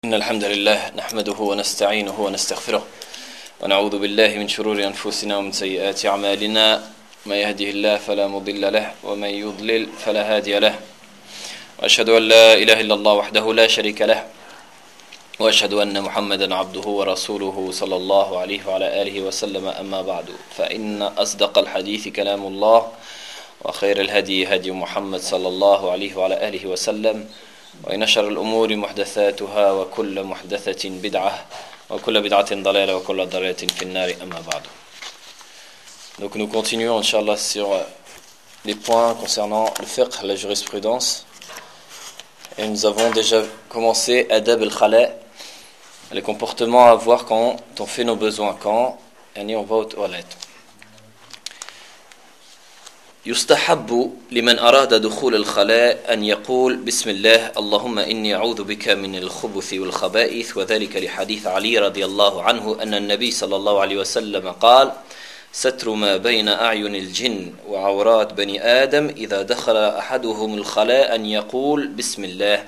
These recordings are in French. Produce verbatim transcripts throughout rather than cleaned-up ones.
إن الحمد لله نحمده ونستعينه ونستغفره ونعوذ بالله من شرور أنفسنا ومن سيئات أعمالنا ما يهده الله فلا مضل له ومن يضلل فلا هادي له وأشهد أن لا إله إلا الله وحده لا شريك له وأشهد أن محمدا عبده ورسوله صلى الله عليه وعلى آله وسلم أما بعد فإن أصدق الحديث كلام الله وخير الهدي هدي محمد صلى الله عليه وعلى آله وسلم وإن شر الأمور محدثاتها وكل محدثة بدعة وكل بدعة ضلالة وكل ضلالة في النار أما بعد. Donc nous continuons Inch'Allah sur les points concernant le fiqh, la jurisprudence. Et nous avons déjà commencé Adab al-Khala, les comportements à avoir quand on fait nos besoins, quand on va aux toilettes. يستحب لمن أراد دخول الخلاء أن يقول بسم الله اللهم إني أعوذ بك من الخبث والخبائث وذلك لحديث علي رضي الله عنه أن النبي صلى الله عليه وسلم قال ستر ما بين أعين الجن وعورات بني آدم إذا دخل أحدهم الخلاء أن يقول بسم الله.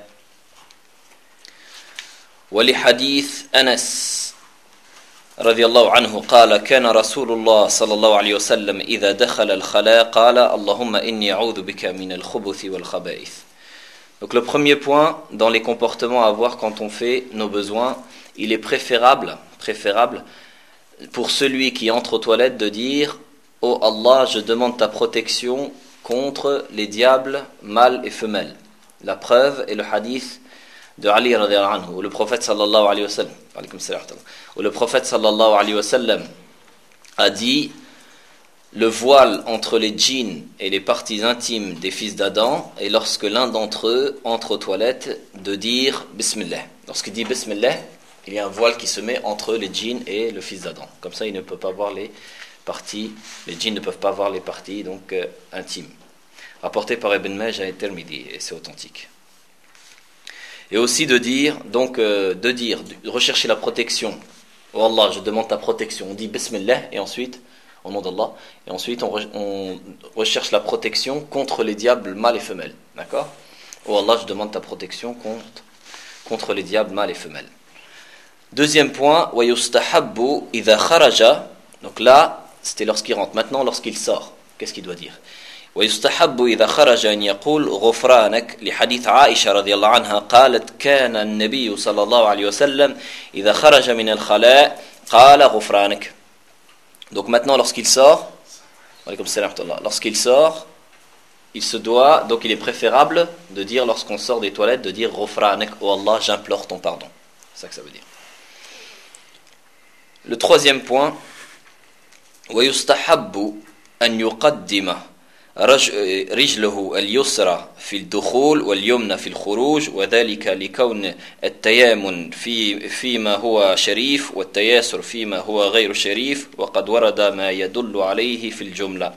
ولحديث أنس رضي الله عنه قال كان رسول الله صلى الله عليه وسلم إذا دخل الخلاء قال اللهم إني أعوذ بك من الخبث والخبائث. Donc le premier point dans les comportements à avoir quand on fait nos besoins, il est préférable, préférable pour celui qui entre aux toilettes de dire oh Allah, je demande ta protection contre les diables mâles et femelles. La preuve est le hadith de Ali radhiyallahu anhu, où le prophète sallallahu alayhi wa sallam, où le prophète sallallahu alayhi wa sallam a dit le voile entre les djinns et les parties intimes des fils d'Adam est lorsque l'un d'entre eux entre aux toilettes de dire Bismillah. Lorsqu'il dit Bismillah, il y a un voile qui se met entre les djinns et le fils d'Adam. Comme ça, il ne peut pas voir les parties, les djinns ne peuvent pas voir les parties donc euh, intimes. Rapporté par Ibn Majah et Tirmidhi, et c'est authentique. Et aussi de dire, donc euh, de dire, de rechercher la protection. Oh Allah, je demande ta protection. On dit Bismillah et ensuite, au nom d'Allah, et ensuite on, re, on recherche la protection contre les diables mâles et femelles. D'accord? Oh Allah, je demande ta protection contre, contre les diables mâles et femelles. Deuxième point, wa yustahabbu idha kharaja. Donc là, c'était lorsqu'il rentre. Maintenant, lorsqu'il sort, qu'est-ce qu'il doit dire? ويستحب إذا خرج أن يقول غفرانك لحديث عائشة رضي الله عنها قالت كان النبي صلى الله عليه وسلم إذا خرج من الخلاء قال غفرانك. Donc maintenant lorsqu'il sort, lorsqu'il sort, il se doit, donc il est préférable de dire lorsqu'on sort des toilettes de dire غفرانك, oh Allah, j'implore ton pardon. C'est ça que ça veut dire. Le troisième point, ويستحب أن يقدم رجله اليسرى في الدخول واليمنى في الخروج وذلك لكون التيامن في فيما هو شريف والتياسر فيما هو غير شريف وقد ورد ما يدل عليه في الجملة.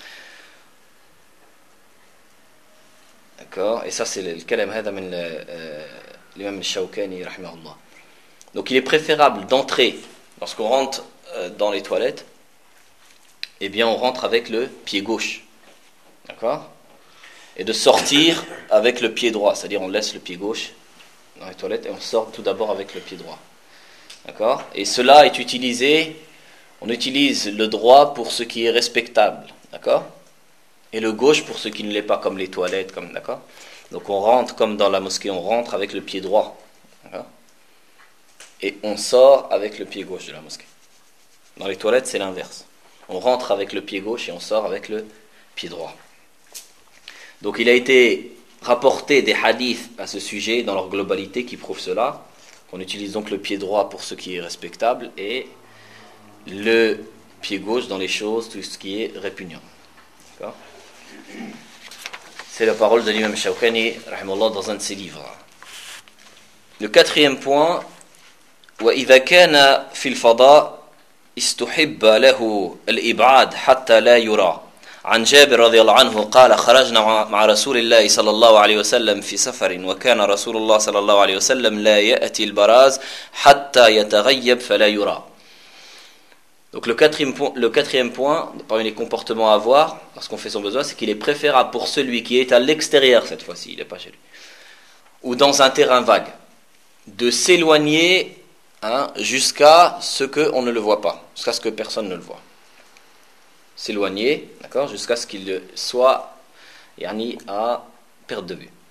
D'accord, et ça c'est le kalam هذا من l'imam al-Shawkani rahimahullah. Donc il est préférable d'entrer lorsqu'on rentre dans les toilettes, eh bien on rentre avec le pied gauche. D'accord? Et de sortir avec le pied droit, c'est-à-dire on laisse le pied gauche dans les toilettes et on sort tout d'abord avec le pied droit. D'accord? Et cela est utilisé, on utilise le droit pour ce qui est respectable, d'accord? Et le gauche pour ce qui ne l'est pas, comme les toilettes, comme, d'accord? Donc on rentre comme dans la mosquée, on rentre avec le pied droit, d'accord? Et on sort avec le pied gauche de la mosquée. Dans les toilettes, c'est l'inverse. On rentre avec le pied gauche et on sort avec le pied droit. Donc il a été rapporté des hadiths à ce sujet dans leur globalité qui prouvent cela, qu'on utilise donc le pied droit pour ce qui est respectable et le pied gauche dans les choses, tout ce qui est répugnant. D'accord? C'est la parole de l'imam Shawkani rahimahullah dans un de ses livres. Le quatrième point, وإذا كان في الفضاء استحب له الإبعاد حتى لا يرى. عن جابر رضي الله عنه قال خرجنا مع رسول الله صلى الله عليه وسلم في سفر وكان رسول الله صلى الله عليه وسلم لا يأتي البراز حتى يتغيب فلا يرى. Donc le quatrième, le quatrième point, parmi les comportements à avoir lorsqu'on fait son besoin, c'est qu'il est préférable pour celui qui est à l'extérieur cette fois-ci, il n'est pas chez lui, ou dans un terrain vague, de s'éloigner hein, jusqu'à ce qu'on ne le voit pas, jusqu'à ce que personne ne le voit. S'éloigner, d'accord, jusqu'à ce qu'il soit yani, à perte de vue.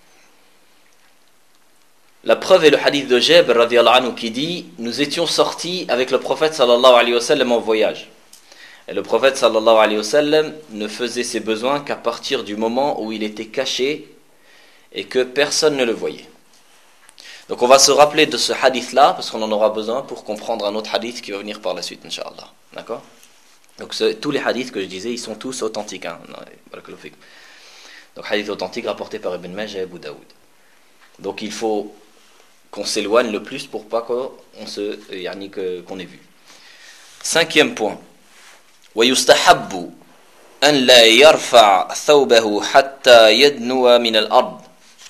La preuve est le hadith de Jabir radiyallahu anhu qui dit « Nous étions sortis avec le prophète sallallahu alayhi wa sallam en voyage. » Et le prophète sallallahu alayhi wa sallam ne faisait ses besoins qu'à partir du moment où il était caché et que personne ne le voyait. Donc on va se rappeler de ce hadith-là, parce qu'on en aura besoin pour comprendre un autre hadith qui va venir par la suite, Inch'Allah. D'accord ? Donc ce, tous les hadiths que je disais, ils sont tous authentiques. Hein. Donc hadith authentique rapporté par Ibn Majah et Abu Daoud. Donc il faut qu'on s'éloigne le plus pour pas qu'on se, yani que, qu'on ait vu. Cinquième point. ويستحب أن لا يرفع ثوبه حتى يدنو من الأرض.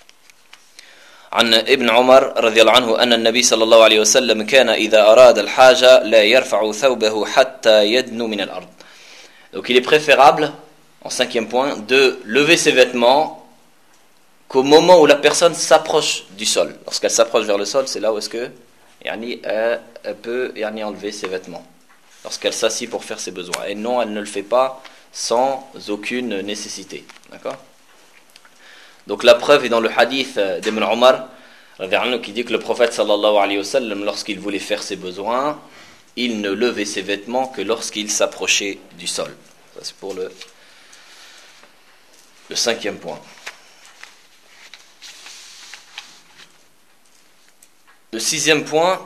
عن ابن عمر رضي الله عنه أن النبي صلى الله عليه وسلم كان إذا أراد الحاجة لا يرفع ثوبه حتى يدنو من الأرض. Donc il est préférable, en cinquième point, de lever ses vêtements qu'au moment où la personne s'approche du sol. Lorsqu'elle s'approche vers le sol, c'est là où est-ce que yani, elle, elle peut yani, enlever ses vêtements. Lorsqu'elle s'assied pour faire ses besoins. Et non, elle ne le fait pas sans aucune nécessité. D'accord ? Donc la preuve est dans le hadith d'Ibn Omar qui dit que le prophète sallallahu alayhi wa sallam, lorsqu'il voulait faire ses besoins, il ne levait ses vêtements que lorsqu'il s'approchait du sol. Ça c'est pour le, le cinquième point. Le sixième point,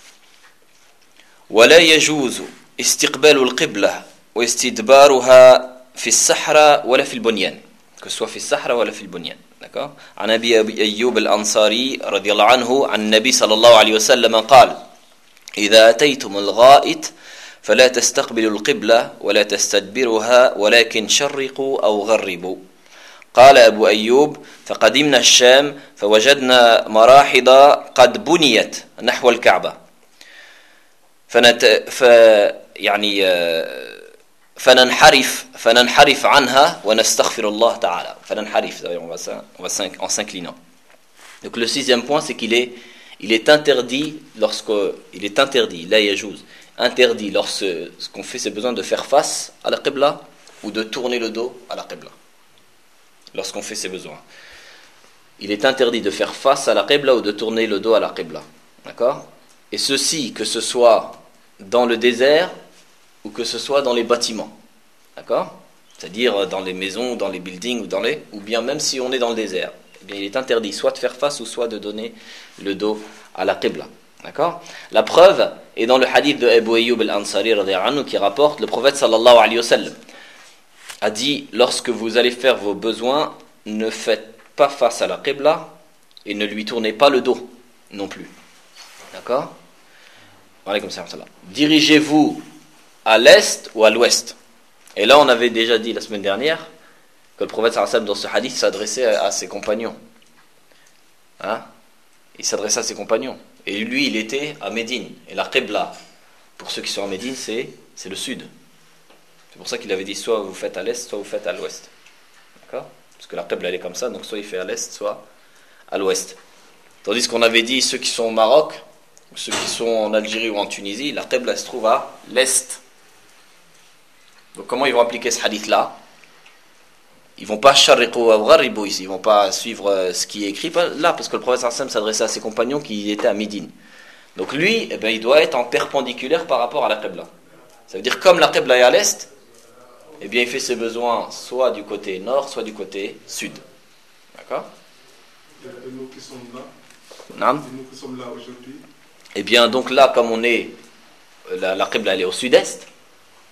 ولا يجوز استقبال القبلة واستدبارها في الصحراء ولا في البنيان. Que ce soit في الصحراء ولا في البنيان. D'accord? عن أبي أيوب الأنصاري رضي الله عنه عن النبي صلى الله عليه وسلم قال: إذا أتيتم الغائط فلا تستقبلوا القبلة ولا تستدبرها ولكن شرقوا أو غربوا. قال أبو أيوب: فقدمنا الشام فوجدنا مراحض قد بنيت نحو الكعبة فنت ف يعني فننحرف فننحرف عنها ونستغفر الله تعالى. فننحرف, on va ça, on va en s'inclinant. Donc le sixième point, c'est qu'il est il est interdit lorsque il est interdit la yajouz interdit lorsqu'on fait ses besoins de faire face à la qibla ou de tourner le dos à la qibla. Lorsqu'on fait ses besoins, il est interdit de faire face à la qibla ou de tourner le dos à la qibla. D'accord ? Et ceci, que ce soit dans le désert ou que ce soit dans les bâtiments. D'accord ? C'est-à-dire dans les maisons, dans les buildings, ou, dans les, ou bien même si on est dans le désert. Eh bien, il est interdit soit de faire face ou soit de donner le dos à la qibla. D'accord ? La preuve est dans le hadith de Abu Ayyub al-Ansari qui rapporte le prophète sallallahu alayhi wa sallam a dit: lorsque vous allez faire vos besoins, ne faites pas face à la qibla et ne lui tournez pas le dos non plus. D'accord ? Dirigez-vous à l'est ou à l'ouest. Et là, on avait déjà dit la semaine dernière que le prophète sallallahu alayhi wa sallam dans ce hadith s'adressait à, à ses compagnons. Hein ? Il s'adressait à ses compagnons. Et lui, il était à Médine. Et la qibla, pour ceux qui sont à Médine, c'est, c'est le sud. C'est pour ça qu'il avait dit soit vous faites à l'est, soit vous faites à l'ouest. D'accord ? Parce que la qibla, elle est comme ça, donc soit il fait à l'est, soit à l'ouest. Tandis qu'on avait dit ceux qui sont au Maroc, ou ceux qui sont en Algérie ou en Tunisie, la qibla, elle se trouve à l'est. Donc comment ils vont appliquer ce hadith-là ? Ils vont pas sharriqu wa gharribu ici, ils vont pas suivre ce qui est écrit là, parce que le prophète sallallahu alayhi wa sallam s'adressait à ses compagnons qui étaient à Médine. Donc lui, eh ben, il doit être en perpendiculaire par rapport à la qibla. Ça veut dire comme la qibla est à l'est, eh bien il fait ses besoins soit du côté nord, soit du côté sud. D'accord ? Et nous qui sommes là, non ? et nous qui sommes là aujourd'hui. Eh bien donc là, comme on est, la, la qibla elle est au sud-est, d'accord ?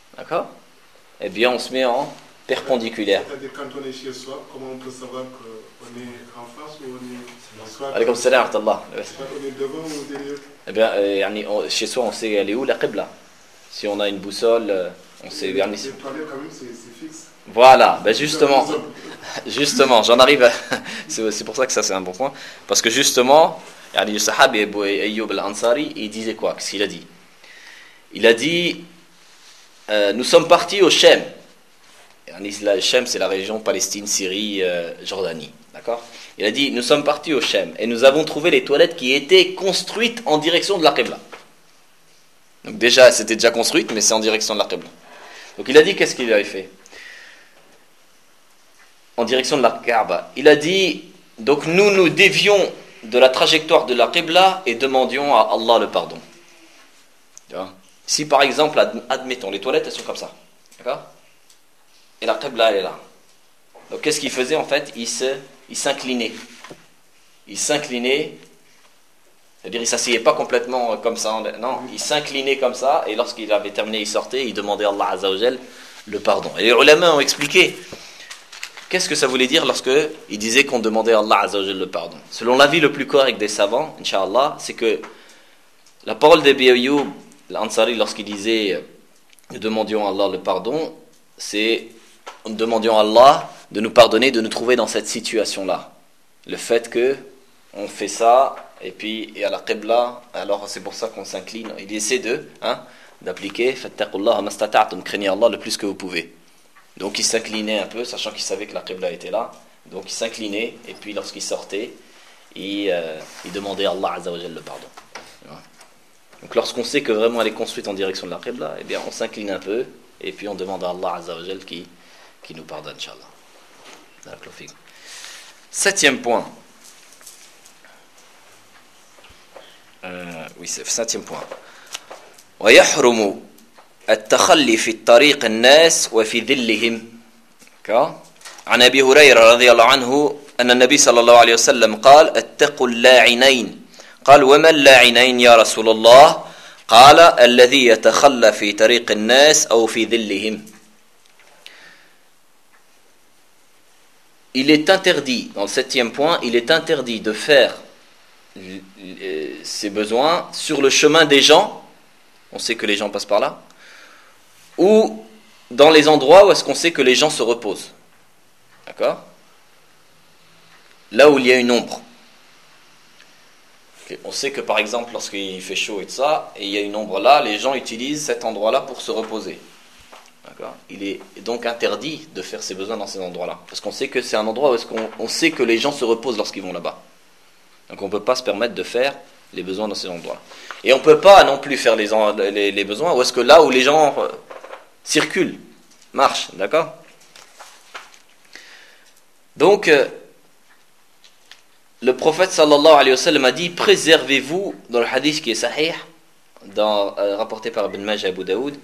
Eh bien on se met en perpendiculaire. C'est-à-dire quand on est chez soi, comment on peut savoir qu'on est en face ou on est soit Alaykoum salam wa rahmatullah. on est devant ou derrière? Eh bien, euh, yani, on, chez soi on sait elle est où la qibla. Si on a une boussole, on sait vers les toilettes quand même c'est, c'est fixe. Voilà, ben justement, justement, j'en arrive à, c'est, c'est pour ça que ça c'est un bon point, parce que justement, yani, le sahabi Abu Ayyub al-Ansari, il disait quoi? Qu'est-ce qu'il a dit? Il a dit, euh, nous sommes partis au Shem. Le Shem, c'est la région Palestine, Syrie, euh, Jordanie, d'accord? Il a dit, nous sommes partis au Shem et nous avons trouvé les toilettes qui étaient construites en direction de la Qibla. Donc déjà, c'était déjà construite, mais c'est en direction de la Qibla. Donc il a dit, qu'est-ce qu'il avait fait? En direction de la Kaaba. Il a dit, donc nous nous dévions de la trajectoire de la Qibla et demandions à Allah le pardon. Si par exemple, admettons, les toilettes elles sont comme ça, d'accord? Et la Qibla elle est là. Donc qu'est-ce qu'il faisait en fait? Il se, il s'inclinait. Il s'inclinait, c'est-à-dire il ne s'asseyait pas complètement comme ça, non, il s'inclinait comme ça, et lorsqu'il avait terminé, il sortait, il demandait à Allah Azza wa Jal le pardon. Et les ulama ont expliqué qu'est-ce que ça voulait dire lorsque il disait qu'on demandait à Allah Azza wa Jal le pardon. Selon l'avis le plus correct des savants, Inch'Allah, c'est que la parole d'Abi Ayyub l'Ansari lorsqu'il disait nous demandions à Allah le pardon, c'est nous demandions à Allah de nous pardonner, de nous trouver dans cette situation-là. Le fait que on fait ça, et puis et à la Qibla, alors c'est pour ça qu'on s'incline. Il essaie de, hein, d'appliquer fattaqullah mastata'tum, craignez Allah le plus que vous pouvez. Donc il s'inclinait un peu, sachant qu'il savait que la Qibla était là. Donc il s'inclinait, et puis lorsqu'il sortait, il, euh, il demandait à Allah Azza wa Jalla le pardon. Donc lorsqu'on sait que vraiment elle est construite en direction de la Qibla, eh bien on s'incline un peu, et puis on demande à Allah Azza wa Jalla qui, qui nous pardonne, Inch'Allah. Septième point. Euh, oui, c'est septième point. ويحرم التخلي في الطريق الناس وفي ذلهم. عن أبي هريرة رضي الله عنه أن النبي صلى الله عليه وسلم قال اتقوا اللاعنين. قال وما اللاعنين يا رسول الله؟ قال الذي يتخلى في طريق الناس أو في ذلهم. Il est interdit, dans le septième point, il est interdit de faire ses besoins sur le chemin des gens, on sait que les gens passent par là, ou dans les endroits où est-ce qu'on sait que les gens se reposent. D'accord? Là où il y a une ombre. Okay. On sait que par exemple, lorsqu'il fait chaud et tout ça, et il y a une ombre là, les gens utilisent cet endroit-là pour se reposer. D'accord? Il est donc interdit de faire ses besoins dans ces endroits-là. Parce qu'on sait que c'est un endroit où est-ce qu'on on sait que les gens se reposent lorsqu'ils vont là-bas. Donc on ne peut pas se permettre de faire les besoins dans ces endroits-là. Et on ne peut pas non plus faire les, les, les besoins où est-ce que là où les gens euh, circulent, marchent. D'accord? Donc, euh, le prophète sallallahu alayhi wa sallam a dit, préservez-vous, dans le hadith qui est sahih, dans, euh, rapporté par Ibn Majah et Abu Daoud,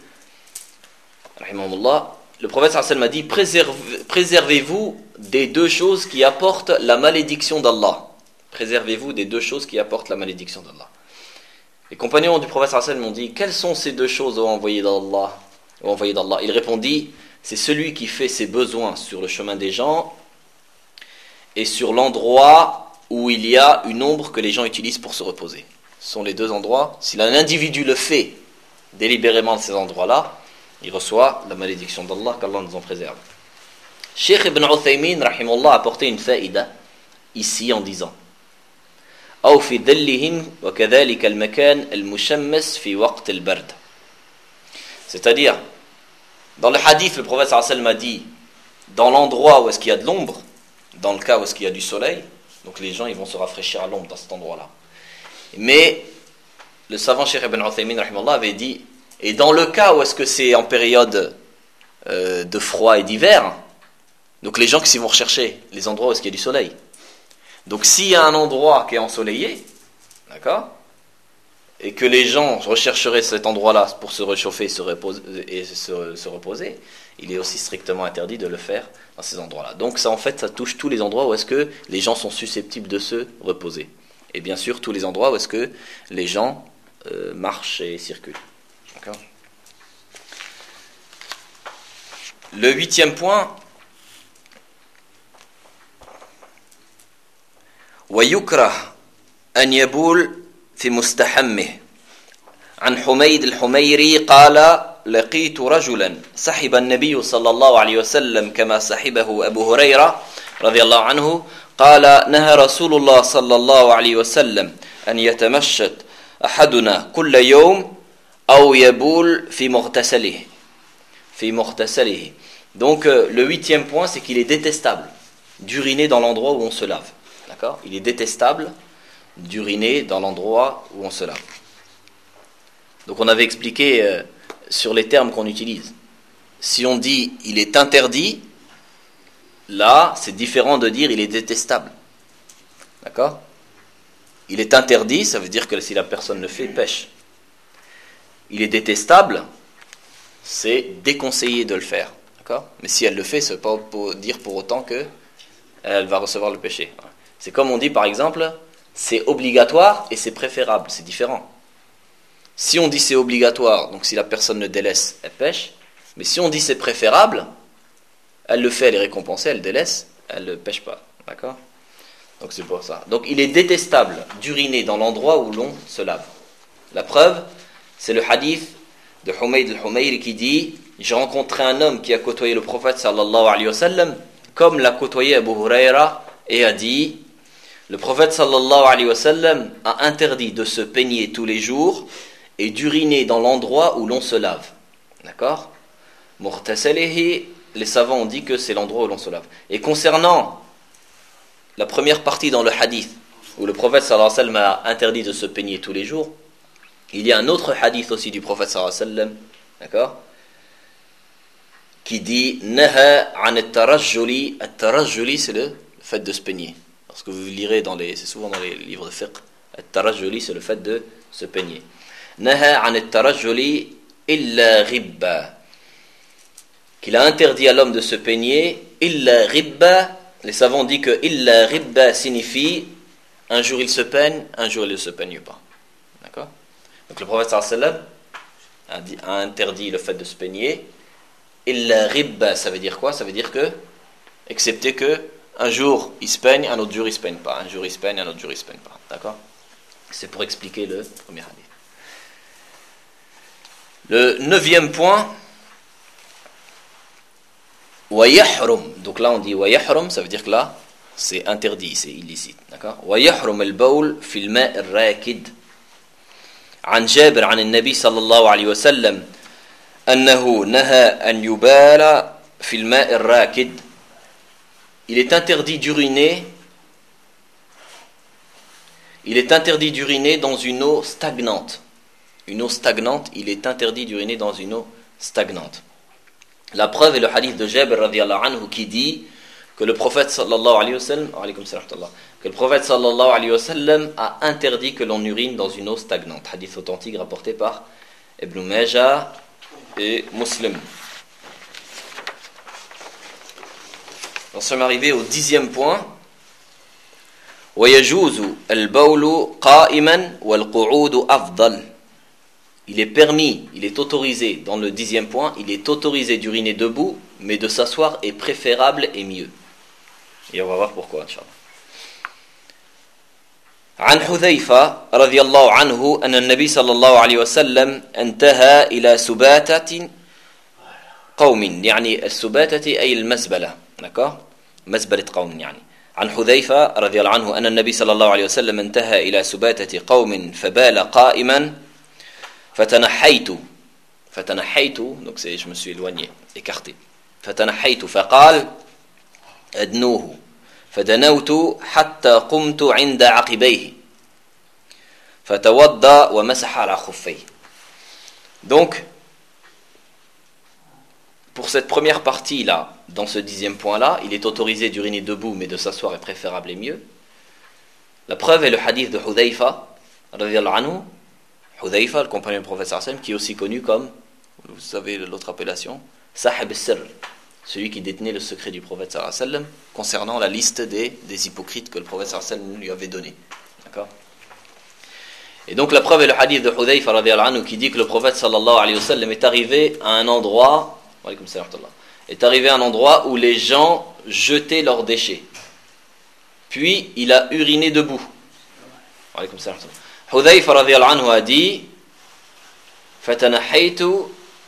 le prophète sallallahu alayhi wa sallam a dit, préservez, préservez-vous des deux choses qui apportent la malédiction d'Allah. Préservez-vous des deux choses qui apportent la malédiction d'Allah. Les compagnons du prophète sallallahu alayhi wa sallam ont dit, quelles sont ces deux choses, ô envoyé d'Allah, ô envoyé d'Allah? Il répondit, c'est celui qui fait ses besoins sur le chemin des gens et sur l'endroit où il y a une ombre que les gens utilisent pour se reposer. Ce sont les deux endroits. Si un individu le fait délibérément de ces endroits-là, il reçoit la malédiction d'Allah, qu'Allah nous en préserve. Cheikh Ibn Uthaymin, rahimahullah, a apporté une faïda ici en disant أو في ظلهم وكذلك المكان المشمس في وقت البرد. C'est-à-dire, dans le hadith, le prophète sallallahu alayhi wa sallam a dit, dans l'endroit où est-ce qu'il y a de l'ombre, dans le cas où est-ce qu'il y a du soleil, donc les gens ils vont se rafraîchir à l'ombre dans cet endroit-là. Mais le savant Cheikh Ibn Uthaymin rahimahullah avait dit, et dans le cas où est-ce que c'est en période euh, de froid et d'hiver, donc les gens qui vont rechercher les endroits où est-ce qu'il y a du soleil. Donc s'il y a un endroit qui est ensoleillé, d'accord, et que les gens rechercheraient cet endroit-là pour se réchauffer et se reposer, et se, se reposer, il est aussi strictement interdit de le faire dans ces endroits-là. Donc ça en fait, ça touche tous les endroits où est-ce que les gens sont susceptibles de se reposer. Et bien sûr tous les endroits où est-ce que les gens euh, marchent et circulent. D'accord. Le huitième point, ويكره أن يبول في مستحمه. عن حميد الحميري قال لقيت رجلا سحب النبي صلى الله عليه وسلم كما سحبه أبو هريرة رضي الله عنه قال نهى رسول الله صلى الله عليه وسلم أن يتمشط أحدنا كل يوم أو يبول في مغتسله في مغتسله. Donc euh, le huitième point, c'est qu'il est détestable d'uriner dans l'endroit où on se lave. D'accord ? Il est détestable d'uriner dans l'endroit où on se lave. Donc on avait expliqué euh, sur les termes qu'on utilise. Si on dit il est interdit, là c'est différent de dire il est détestable. D'accord ? Il est interdit, ça veut dire que si la personne le fait, pêche. Il est détestable, c'est déconseillé de le faire. D'accord ? Mais si elle le fait, ça ne veut pas pour dire pour autant qu'elle va recevoir le péché. C'est comme on dit par exemple, c'est obligatoire et c'est préférable, c'est différent. Si on dit c'est obligatoire, donc si la personne le délaisse, elle pêche. Mais si on dit c'est préférable, elle le fait, elle est récompensée, elle délaisse, elle ne pêche pas. D'accord ? Donc c'est pour ça. Donc il est détestable d'uriner dans l'endroit où l'on se lave. La preuve, c'est le hadith de Humayd al-Humayri qui dit « J'ai rencontré un homme qui a côtoyé le prophète sallallahu alayhi wa sallam comme l'a côtoyé Abu Huraira et a dit « Le prophète sallallahu alayhi wa sallam a interdit de se peigner tous les jours et d'uriner dans l'endroit où l'on se lave. » D'accord ? Mughtasalihi, les savants ont dit que c'est l'endroit où l'on se lave. Et concernant la première partie dans le hadith où le prophète sallallahu alayhi wa sallam a interdit de se peigner tous les jours, il y a un autre hadith aussi du prophète sallallahu alayhi wa sallam, d'accord, qui dit naha an at-tarajjuli. At-tarajjuli, c'est le fait de se peigner. Parce que vous lirez dans les, c'est souvent dans les livres de fiqh, at-tarajjuli, c'est le fait de se peigner. Naha an at-tarajjuli illa ribba, qu'il a interdit à l'homme de se peigner illa ribba. Les savants disent que illa ribba signifie un jour il se peigne, un jour il ne se peigne pas. D'accord ? Donc le prophète sallallahu alayhi wa sallam a, dit, a interdit le fait de se peigner. Illa ribba, ça veut dire quoi ? Ça veut dire que, excepté que un jour il se peigne, un autre jour il se peigne pas. Un jour il se peigne, un autre jour il se peigne pas. D'accord ? C'est pour expliquer le premier hadith. Le neuvième point, wa yahrum. Donc là on dit wa yahrum, ça veut dire que là c'est interdit, c'est illicite. D'accord ? Wa yahrum al-bawl fi al-ma' ar-rakid. عن جابر عن النبي صلى الله عليه وسلم أنه نهى أن يبال في الماء الراكد. Il est interdit d'uriner. Il est interdit d'uriner dans une eau stagnante. Une eau stagnante, il est interdit d'uriner dans une eau stagnante. La preuve est le hadith de Jabir radiyallahu anhu qui dit que le prophète sallallahu alayhi wa sallam, alaykum salam, que le prophète sallallahu alayhi wa sallam a interdit que l'on urine dans une eau stagnante. Hadith authentique rapporté par Ibn Majah et Muslim. Nous sommes arrivés au dixième point. وَيَجُوزُ الْبَوْلُ قَائِمًا وَالْقُعُودُ أَفْضَلُ. Il est permis, il est autorisé, dans le dixième point, il est autorisé d'uriner debout, mais de s'asseoir est préférable et mieux. Et on va voir pourquoi, Inch'Allah. عن حذيفة رضي الله عنه أن النبي صلى الله عليه وسلم انتهى إلى سباتة قوم، يعني السباتة أي المزبلة، d'accord؟ مزبلة قوم يعني. عن حذيفة رضي الله عنه أن النبي صلى الله عليه وسلم انتهى إلى سباتة قوم فبال قائما فتنحيت فتنحيت donc c'est je me suis éloigné, écarté. فتنحيت فقال أدنوه فدنوت حتى قمت عند عقبيه فتوضأ ومسح على خفيه. Donc pour cette première partie là, dans ce dixième point là, il est autorisé d'uriner debout mais de s'asseoir est préférable et mieux. La preuve est le hadith de Hudhayfa radiyallahu anhu. Hudhayfa, le compagnon du prophète sallallahu alayhi wa sallam, qui est aussi connu comme, vous savez l'autre appellation, Sahib al-Sirr, celui qui détenait le secret du prophète sallallahu alayhi wa sallam concernant la liste des, des hypocrites que le prophète sallallahu alayhi wa sallam lui avait donné. D'accord ? Et donc la preuve est le hadith de Hudhayfa radiyallahu anhu qui dit que le prophète sallallahu alayhi wa sallam est arrivé à un endroit, est arrivé à un endroit où les gens jetaient leurs déchets. Puis il a uriné debout. Hudhayfa radiyallahu anhu a dit fatanahaytu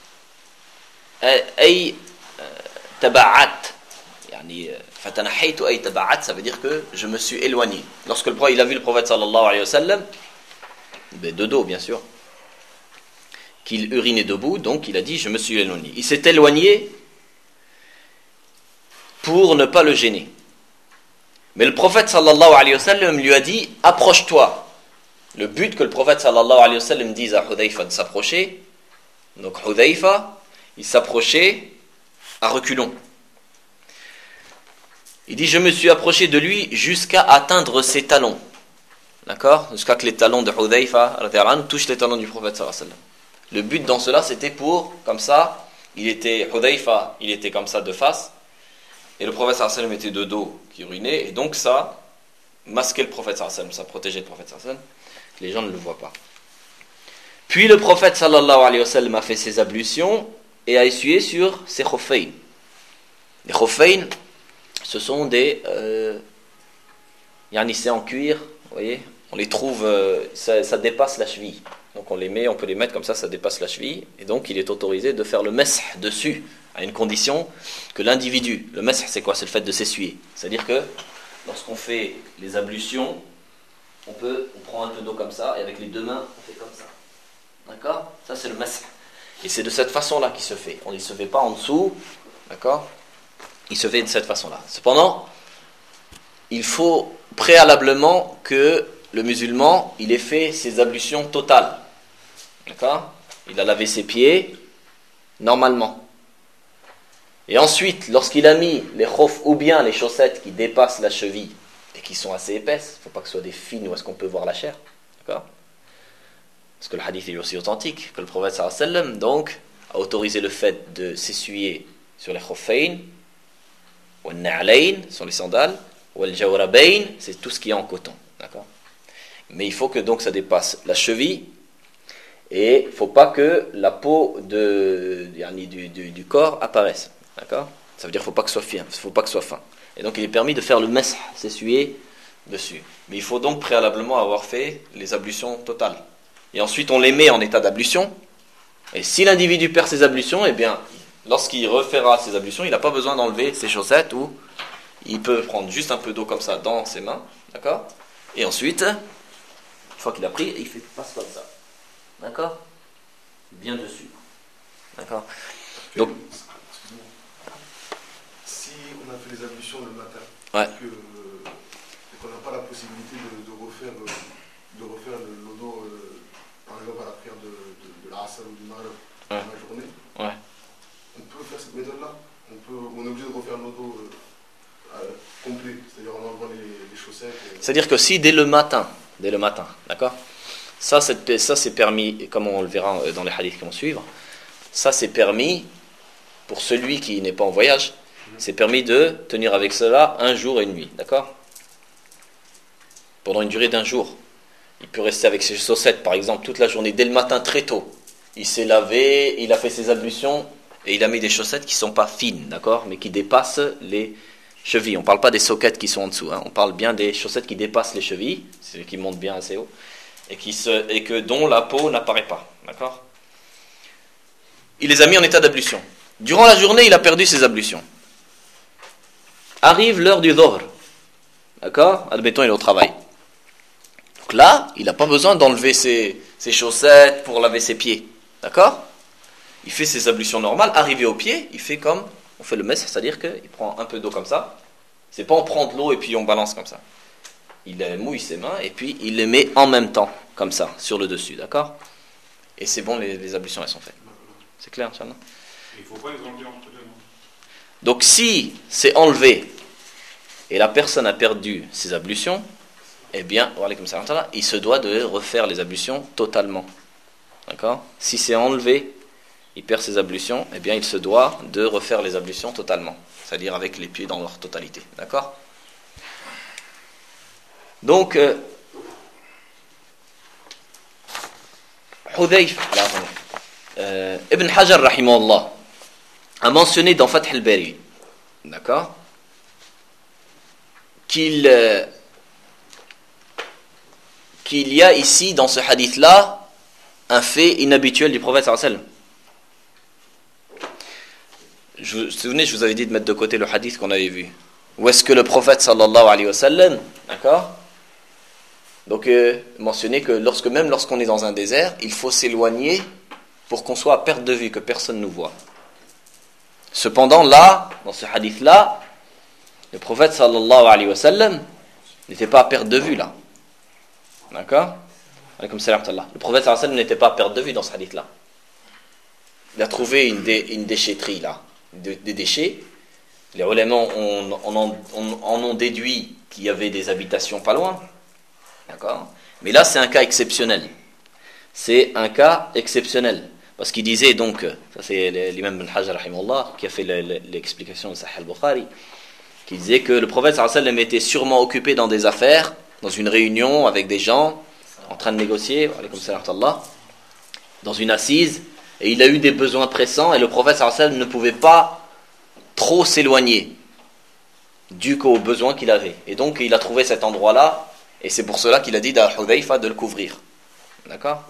ay taba'at, yani fatanahaytu ay taba'at, ça veut dire que je me suis éloigné. Lorsque le prophète il a vu le prophète sallallahu alayhi wa sallam, ben de dos bien sûr, qu'il urinait debout, donc il a dit je me suis éloigné. Il s'est éloigné pour ne pas le gêner. Mais le prophète sallallahu alayhi wa sallam lui a dit « Approche-toi ». Le but que le prophète sallallahu alayhi wa sallam dise à Hudhayfa de s'approcher, donc Hudhayfa, il s'approchait à reculons. Il dit « Je me suis approché de lui jusqu'à atteindre ses talons ». D'accord ? Jusqu'à que les talons de Hudhayfa touchent les talons du prophète sallallahu alayhi wa sallam. Le but dans cela, c'était pour, comme ça, il était, Hudhayfa, il était comme ça de face, et le prophète sallallahu alayhi wa sallam était de dos, qui urinait, et donc ça masquait le prophète sallallahu alayhi wa sallam, ça protégeait le prophète sallallahu alayhi wa sallam, que les gens ne le voient pas. Puis le prophète sallallahu alayhi wa sallam a fait ses ablutions, et a essuyé sur ses khuffayn. Les khuffayn, ce sont des... Euh, yani c'est en cuir, vous voyez, on les trouve, euh, ça, ça dépasse la cheville. Donc on les met, on peut les mettre comme ça, ça dépasse la cheville. Et donc il est autorisé de faire le mesh dessus, à une condition que l'individu, le mesh c'est quoi ? C'est le fait de s'essuyer. C'est-à-dire que lorsqu'on fait les ablutions, on peut, on prend un peu d'eau comme ça, et avec les deux mains, on fait comme ça. D'accord ? Ça c'est le mesh. Et c'est de cette façon-là qu'il se fait. On ne se fait pas en dessous, d'accord ? Il se fait de cette façon-là. Cependant, il faut préalablement que le musulman, il ait fait ses ablutions totales. D'accord ? Il a lavé ses pieds, normalement. Et ensuite, lorsqu'il a mis les khuf ou bien les chaussettes qui dépassent la cheville et qui sont assez épaisses, il ne faut pas que ce soit des fines où est-ce qu'on peut voir la chair. D'accord ? Parce que le hadith est aussi authentique, que le prophète sallallahu alayhi wa sallam, donc, a autorisé le fait de s'essuyer sur les khuffayn, ou al na'alayn, sur les sandales, ou al jawrabayn, c'est tout ce qui est en coton. D'accord ? Mais il faut que donc ça dépasse la cheville, et il ne faut pas que la peau de, du, du, du corps apparaisse. D'accord ? Ça veut dire qu'il ne faut pas que ce soit fin. faut pas que ce soit fin. Et donc il est permis de faire le mesh, s'essuyer dessus. Mais il faut donc préalablement avoir fait les ablutions totales. Et ensuite on les met en état d'ablution. Et si l'individu perd ses ablutions, eh bien, lorsqu'il refera ses ablutions, il n'a pas besoin d'enlever ses chaussettes, ou il peut prendre juste un peu d'eau comme ça dans ses mains. D'accord ? Et ensuite, une fois qu'il a pris, il fait, passe comme ça. D'accord ? Bien dessus. D'accord ? Donc, si on a fait les ablutions le matin, ouais. et, que, et qu'on n'a pas la possibilité de, de refaire, de refaire le lodo, euh, par exemple à la prière de, de, de l'Asr ou du Maghrib, dans ouais. la journée, ouais. on peut faire cette méthode-là. On, peut, on est obligé de refaire le lodo euh, euh, complet, c'est-à-dire en enlevant les, les chaussettes. Et... C'est-à-dire que si dès le matin, dès le matin, d'accord ? Ça, c'est, ça, c'est permis, comme on le verra dans les hadiths qui vont suivre, ça, c'est permis, pour celui qui n'est pas en voyage, c'est permis de tenir avec cela un jour et une nuit, d'accord ? Pendant une durée d'un jour. Il peut rester avec ses chaussettes, par exemple, toute la journée, dès le matin, très tôt. Il s'est lavé, il a fait ses ablutions, et il a mis des chaussettes qui ne sont pas fines, d'accord ? Mais qui dépassent les chevilles. On ne parle pas des soquettes qui sont en dessous, hein. On parle bien des chaussettes qui dépassent les chevilles, c'est qui montent bien assez haut. Et, qui se, et que dont la peau n'apparaît pas. D'accord ? Il les a mis en état d'ablution. Durant la journée, il a perdu ses ablutions. Arrive l'heure du dhuhr. D'accord ? Admettons, il est au travail. Donc là, il n'a pas besoin d'enlever ses, ses chaussettes pour laver ses pieds. D'accord ? Il fait ses ablutions normales. Arrivé au pied, il fait comme on fait le mesh, c'est-à-dire qu'il prend un peu d'eau comme ça. C'est pas on prend de l'eau et puis on balance comme ça. Il mouille ses mains et puis il les met en même temps, comme ça, sur le dessus, d'accord ? Et c'est bon, les, les ablutions, elles sont faites. C'est clair, Inch'Allah ? Il ne faut pas les enlever entre deux. Donc si c'est enlevé et la personne a perdu ses ablutions, eh bien, il se doit de refaire les ablutions totalement. D'accord ? Si c'est enlevé, il perd ses ablutions, eh bien il se doit de refaire les ablutions totalement. C'est-à-dire avec les pieds dans leur totalité. D'accord ? Donc, euh, Hudhayfa, euh, Ibn Hajar rahimahullah a mentionné dans Fath al-Bari, d'accord, qu'il euh, qu'il y a ici dans ce hadith-là un fait inhabituel du prophète sallallahu alayhi wa sallam. Je vous souvenez, je vous avais dit de mettre de côté le hadith qu'on avait vu. Où est-ce que le prophète sallallahu alayhi wa sallam, d'accord, donc euh, mentionner que lorsque même lorsqu'on est dans un désert, il faut s'éloigner pour qu'on soit à perte de vue, que personne ne nous voit. Cependant là, dans ce hadith-là, Le prophète sallallahu alayhi wa sallam n'était pas à perte de vue là. D'accord? Le prophète sallallahu alayhi wa sallam n'était pas à perte de vue dans ce hadith là. Il a trouvé une, dé, une déchetterie là, de, des déchets. Les ulémas on, on, on, on, en ont déduit qu'il y avait des habitations pas loin. D'accord? Mais là c'est un cas exceptionnel. C'est un cas exceptionnel. Parce qu'il disait donc, ça c'est l'imam Ibn Hajar rahimahullah qui a fait l'explication de Sahih al-Bukhari, qui disait que le prophète sallallahu alayhi wa sallam était sûrement occupé dans des affaires, dans une réunion avec des gens, en train de négocier, dans une assise, et il a eu des besoins pressants, et le prophète sallallahu alayhi wa sallam ne pouvait pas trop s'éloigner, dû aux besoins qu'il avait. Et donc il a trouvé cet endroit-là, et c'est pour cela qu'il a dit à Hudhayfa de le couvrir. D'accord?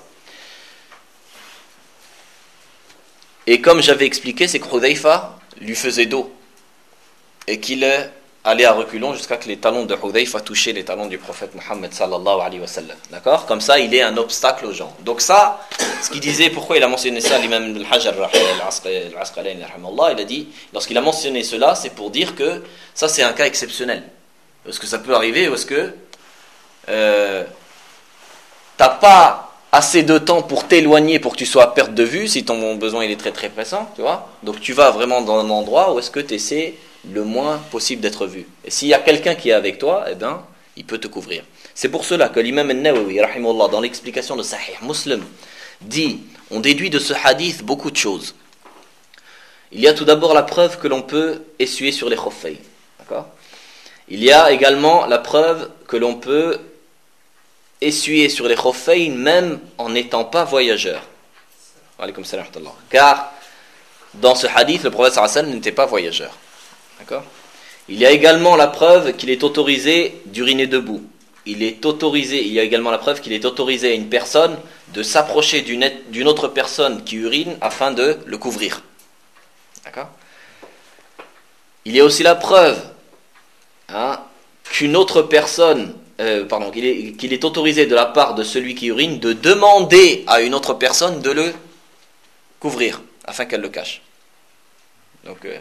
Et comme j'avais expliqué, c'est que Hudhayfa lui faisait dos et qu'il allait à reculons jusqu'à que les talons de Hudhayfa touchaient les talons du prophète Mohammed sallallahu alayhi wa sallam. D'accord? Comme ça, il est un obstacle aux gens. Donc ça, ce qu'il disait, pourquoi il a mentionné ça, l'imam Ibn Hajar al-Asqalani, il a dit, lorsqu'il a mentionné cela, c'est pour dire que ça c'est un cas exceptionnel. Parce que ça peut arriver, parce que euh, t'as pas assez de temps pour t'éloigner, pour que tu sois à perte de vue, si ton besoin il est très très pressant, tu vois. Donc tu vas vraiment dans un endroit où est-ce que tu essaies le moins possible d'être vu. Et s'il y a quelqu'un qui est avec toi, eh ben, il peut te couvrir. C'est pour cela que l'imam al-Nawawi, rahimahullah, dans l'explication de Sahih Muslim, dit, on déduit de ce hadith beaucoup de choses. Il y a tout d'abord la preuve que l'on peut essuyer sur les khuffayn. D'accord ? Il y a également la preuve que l'on peut essuyer sur les khuffayn même en n'étant pas voyageur. Alaykoum salam wa rahmatullah. Car dans ce hadith, le prophète sallallahu alayhi wa sallam n'était pas voyageur. D'accord? Il y a également la preuve qu'il est autorisé d'uriner debout. Il est autorisé, il y a également la preuve qu'il est autorisé à une personne de s'approcher d'une, d'une autre personne qui urine afin de le couvrir. D'accord? Il y a aussi la preuve hein, qu'une autre personne Euh, pardon, qu'il est, qu'il est autorisé de la part de celui qui urine de demander à une autre personne de le couvrir afin qu'elle le cache. Donc, euh,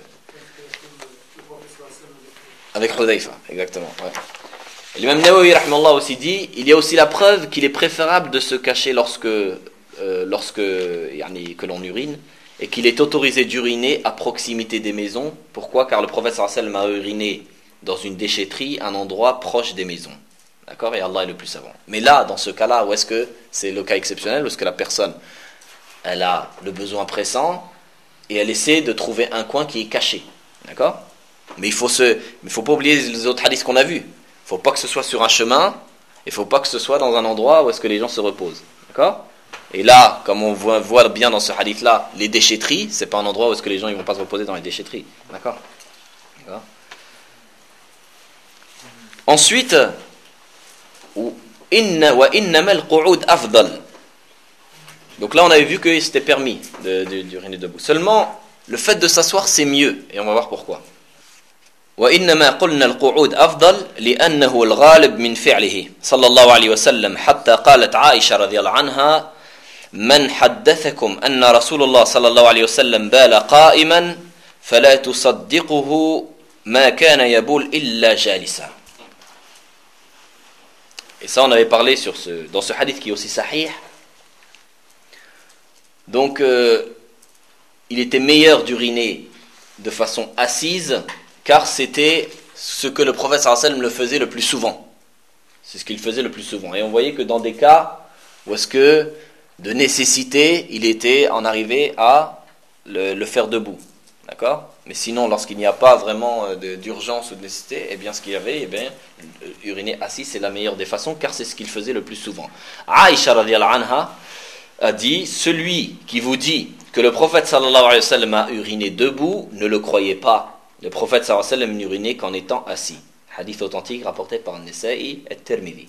avec Hudhayfa, exactement. Ouais. L'imam Nawawi rahimahullah aussi dit, il y a aussi la preuve qu'il est préférable de se cacher lorsque, euh, lorsque yani, que l'on urine, et qu'il est autorisé d'uriner à proximité des maisons. Pourquoi? Car le prophète sallallahu alayhi wa sallam a uriné dans une déchetterie, un endroit proche des maisons. D'accord? Et Allah est le plus savant. Mais là, dans ce cas-là, où est-ce que c'est le cas exceptionnel, où est-ce que la personne, elle a le besoin pressant, et elle essaie de trouver un coin qui est caché. D'accord? Mais il faut se, il faut pas oublier les autres hadiths qu'on a vus. Il faut pas que ce soit sur un chemin, il faut pas que ce soit dans un endroit où est-ce que les gens se reposent. D'accord? Et là, comme on voit, voit bien dans ce hadith-là, les déchetteries, c'est pas un endroit où est-ce que les gens ils vont pas se reposer dans les déchetteries. D'accord? D'accord? Ensuite, donc là on avait vu que c'était permis de, de, d'uriner debout. Seulement le fait de s'asseoir c'est mieux et on va voir pourquoi. وإنما قلنا القعود أفضل لأنه الغالب من فعله صلى الله عليه وسلم حتى قالت عائشة رضي الله عنها من حدثكم أن رسول الله صلى الله عليه وسلم بال قائما فلا تصدقه ما كان يبول إلا جالسا. Et ça, on avait parlé sur ce, dans ce hadith qui est aussi sahih. Donc, euh, il était meilleur d'uriner de façon assise, car c'était ce que le prophète sallallahu alayhi wa sallam le faisait le plus souvent. C'est ce qu'il faisait le plus souvent. Et on voyait que dans des cas où est-ce que, de nécessité, il était en arrivé à le, le faire debout. D'accord? Mais sinon, lorsqu'il n'y a pas vraiment de, d'urgence ou de nécessité, eh bien, ce qu'il y avait, eh bien, uriner assis, c'est la meilleure des façons, car c'est ce qu'il faisait le plus souvent. Aïcha radhiyallahu anha a dit, celui qui vous dit que le prophète sallallahu alayhi wa sallam a uriné debout, ne le croyez pas. Le prophète sallallahu alayhi wa sallam n'urinait qu'en étant assis. Hadith authentique rapporté par An-Nasa'i et Tirmidhi.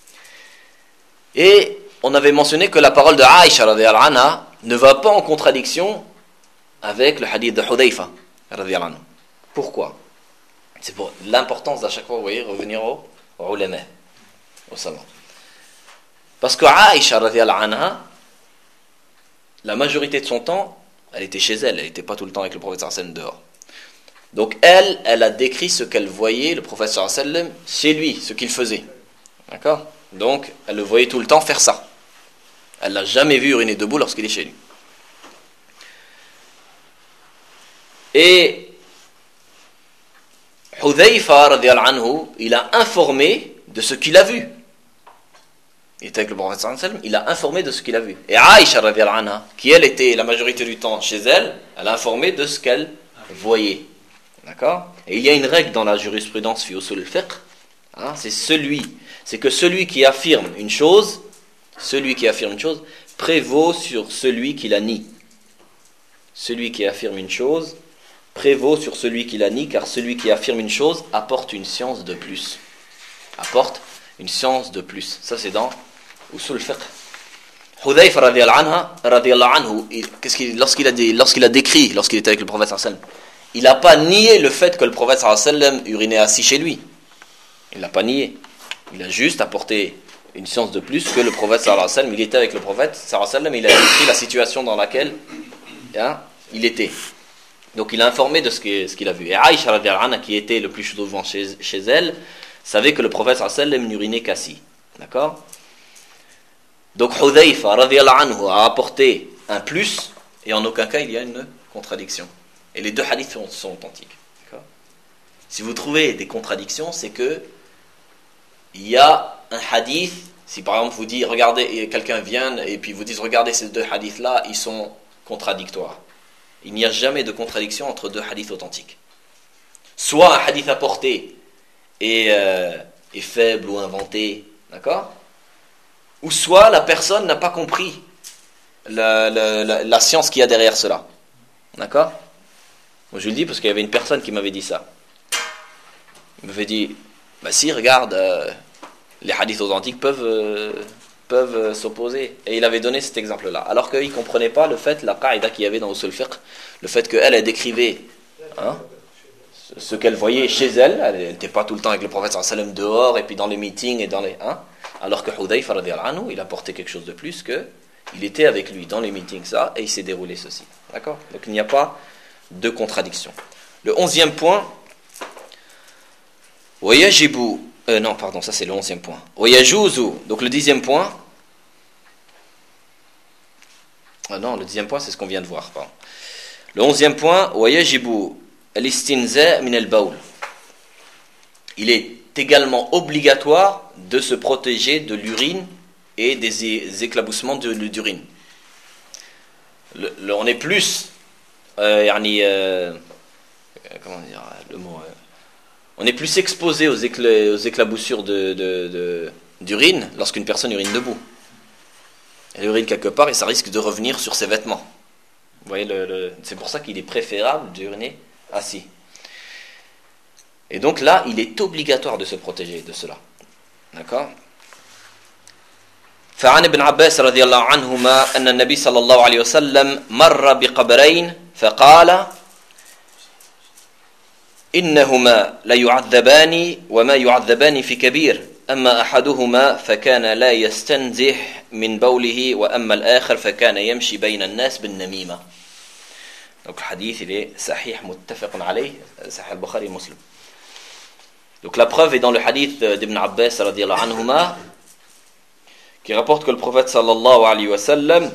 Et on avait mentionné que la parole de Aïcha radhiyallahu anha ne va pas en contradiction avec le hadith de Hudhayfa radhiyallahu anhu. Pourquoi? C'est pour l'importance d'à chaque fois, vous voyez, revenir au, au ulama, au savant. Parce que Aïcha radhiyallahu anha, la majorité de son temps, elle était chez elle, elle n'était pas tout le temps avec le prophète sallallahu alayhi wa sallam dehors. Donc elle, elle a décrit ce qu'elle voyait, le prophète sallallahu alayhi wa sallam, chez lui, ce qu'il faisait. D'accord? Donc elle le voyait tout le temps faire ça. Elle l'a jamais vu uriner debout lorsqu'il est chez lui. Et Hudhayfa radiyallahu anhu, il a informé de ce qu'il a vu. Il était avec le prophète sallallahu alayhi wa sallam, il a informé de ce qu'il a vu. Et Aïcha radiyallahu anha, qui elle était la majorité du temps chez elle, elle a informé de ce qu'elle voyait. D'accord? Et il y a une règle dans la jurisprudence fi usul al-fiqh, hein, c'est celui, c'est que celui qui affirme une chose, celui qui affirme une chose, prévaut sur celui qui la nie. Celui qui affirme une chose prévaut sur celui qui la nie, car celui qui affirme une chose apporte une science de plus. Apporte une science de plus. Ça c'est dans usul al-fiqh. Hudhayfa radiyallahu anhu, qu'est-ce qu'il, lorsqu'il a dit, lorsqu'il a décrit, lorsqu'il était avec le prophète sallallahu alayhi wa sallam, il n'a pas nié le fait que le prophète sallallahu alayhi wa sallam urinait assis chez lui. Il ne l'a pas nié. Il a juste apporté une science de plus que le prophète sallallahu alayhi wa sallam. Il était avec le prophète sallallahu alayhi wa sallam, il a décrit la situation dans laquelle hein, il était. Donc il a informé de ce qu'il, ce qu'il a vu. Et Aïcha radiyallahu anha, qui était le plus souvent chez, chez elle, savait que le prophète sallallahu alayhi wa sallam n'urinait qu'assis. D'accord? Donc Hudhayfa radiyallahu anhu a apporté un plus, et en aucun cas il y a une contradiction. Et les deux hadiths sont, sont authentiques. D'accord? Si vous trouvez des contradictions, c'est que il y a un hadith, si par exemple vous dites, regardez, et quelqu'un vient et puis vous dites, regardez ces deux hadiths-là, ils sont contradictoires. Il n'y a jamais de contradiction entre deux hadiths authentiques. Soit un hadith apporté est, euh, est faible ou inventé, d'accord? Ou soit la personne n'a pas compris la, la, la, la science qu'il y a derrière cela. D'accord? Moi je le dis parce qu'il y avait une personne qui m'avait dit ça. Il m'avait dit, bah si, regarde, euh, les hadiths authentiques peuvent, euh, peuvent euh, s'opposer. Et il avait donné cet exemple-là. Alors qu'il ne comprenait pas le fait, la qaïda qu'il y avait dans Usul Fiqh, le fait qu'elle, elle décrivait hein, ce, ce qu'elle voyait chez elle. Elle n'était pas tout le temps avec le prophète sallallahu alayhi wa sallam dehors et puis dans les meetings et dans les... Hein, alors que Hudhayfa radiyallahu anhu, il apportait quelque chose de plus que il était avec lui dans les meetings, ça, et il s'est déroulé ceci. D'accord? Donc il n'y a pas de contradiction. Le onzième point, Wayajibu, euh, non, pardon, ça c'est le onzième point. Wayajuzu, donc le dixième point, ah non, le dixième point c'est ce qu'on vient de voir, pardon. Le onzième point, Wayajibu al-istinza min al-bawl. Il est également obligatoire de se protéger de l'urine et des éclaboussements de, de, d'urine. Le, le, on est plus, euh, yani, euh, comment dire le mot, euh, on est plus exposé aux, écla, aux éclaboussures de, de, de, d'urine lorsqu'une personne urine debout. Elle urine quelque part et ça risque de revenir sur ses vêtements. Vous voyez, le, le, c'est pour ça qu'il est préférable d'uriner assis. Et donc là, il est obligatoire de se protéger de cela. D'accord? فعن ابن عباس رضي الله عنهما أن النبي صلى الله عليه وسلم مر بقبرين فقال إنهما ليعذبان وما يعذبان في كبير أما أحدهما فكان لا يستنزح من بوله وأما الآخر فكان يمشي بين الناس بالنميمة. Donc le hadith il est sahih muttafaq alayh, sahih al-Bukhari et Muslim. Donc la preuve est dans le hadith d'Ibn Abbas radiyallahu anhuma qui rapporte que le prophète sallallahu alayhi wa sallam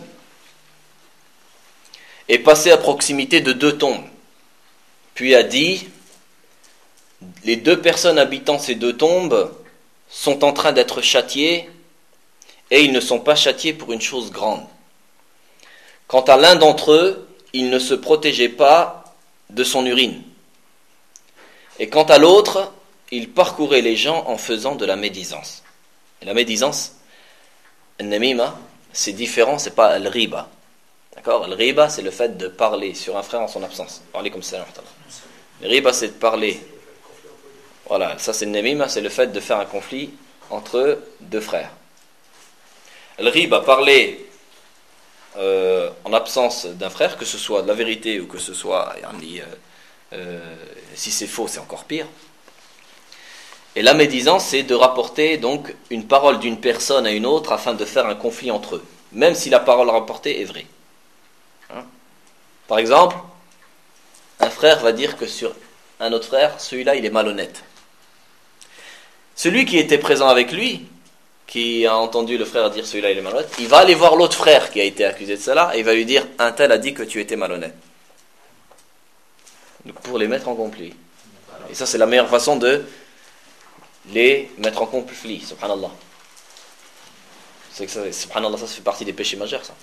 est passé à proximité de deux tombes puis a dit les deux personnes habitant ces deux tombes sont en train d'être châtiées et ils ne sont pas châtiés pour une chose grande. Quant à l'un d'entre eux, il ne se protégeait pas de son urine et quant à l'autre il parcourait les gens en faisant de la médisance. Et la médisance, al-namima, c'est différent, c'est pas al-riba. D'accord? Al-riba, c'est le fait de parler sur un frère en son absence. Parler comme ça. Le riba, c'est de parler. Voilà, ça c'est al-namima, c'est le fait de faire un conflit entre deux frères. Al-riba, parler euh, en absence d'un frère, que ce soit de la vérité ou que ce soit, euh, euh, si c'est faux, c'est encore pire. Et la médisance, c'est de rapporter donc une parole d'une personne à une autre afin de faire un conflit entre eux, même si la parole rapportée est vraie. Hein? Par exemple, un frère va dire que sur un autre frère, celui-là il est malhonnête. Celui qui était présent avec lui, qui a entendu le frère dire celui-là il est malhonnête, il va aller voir l'autre frère qui a été accusé de cela et il va lui dire un tel a dit que tu étais malhonnête. Donc pour les mettre en conflit. Et ça c'est la meilleure façon de les mettre en conflit, subhanallah. C'est que ça, subhanallah, ça, ça fait partie des péchés majeurs, ça.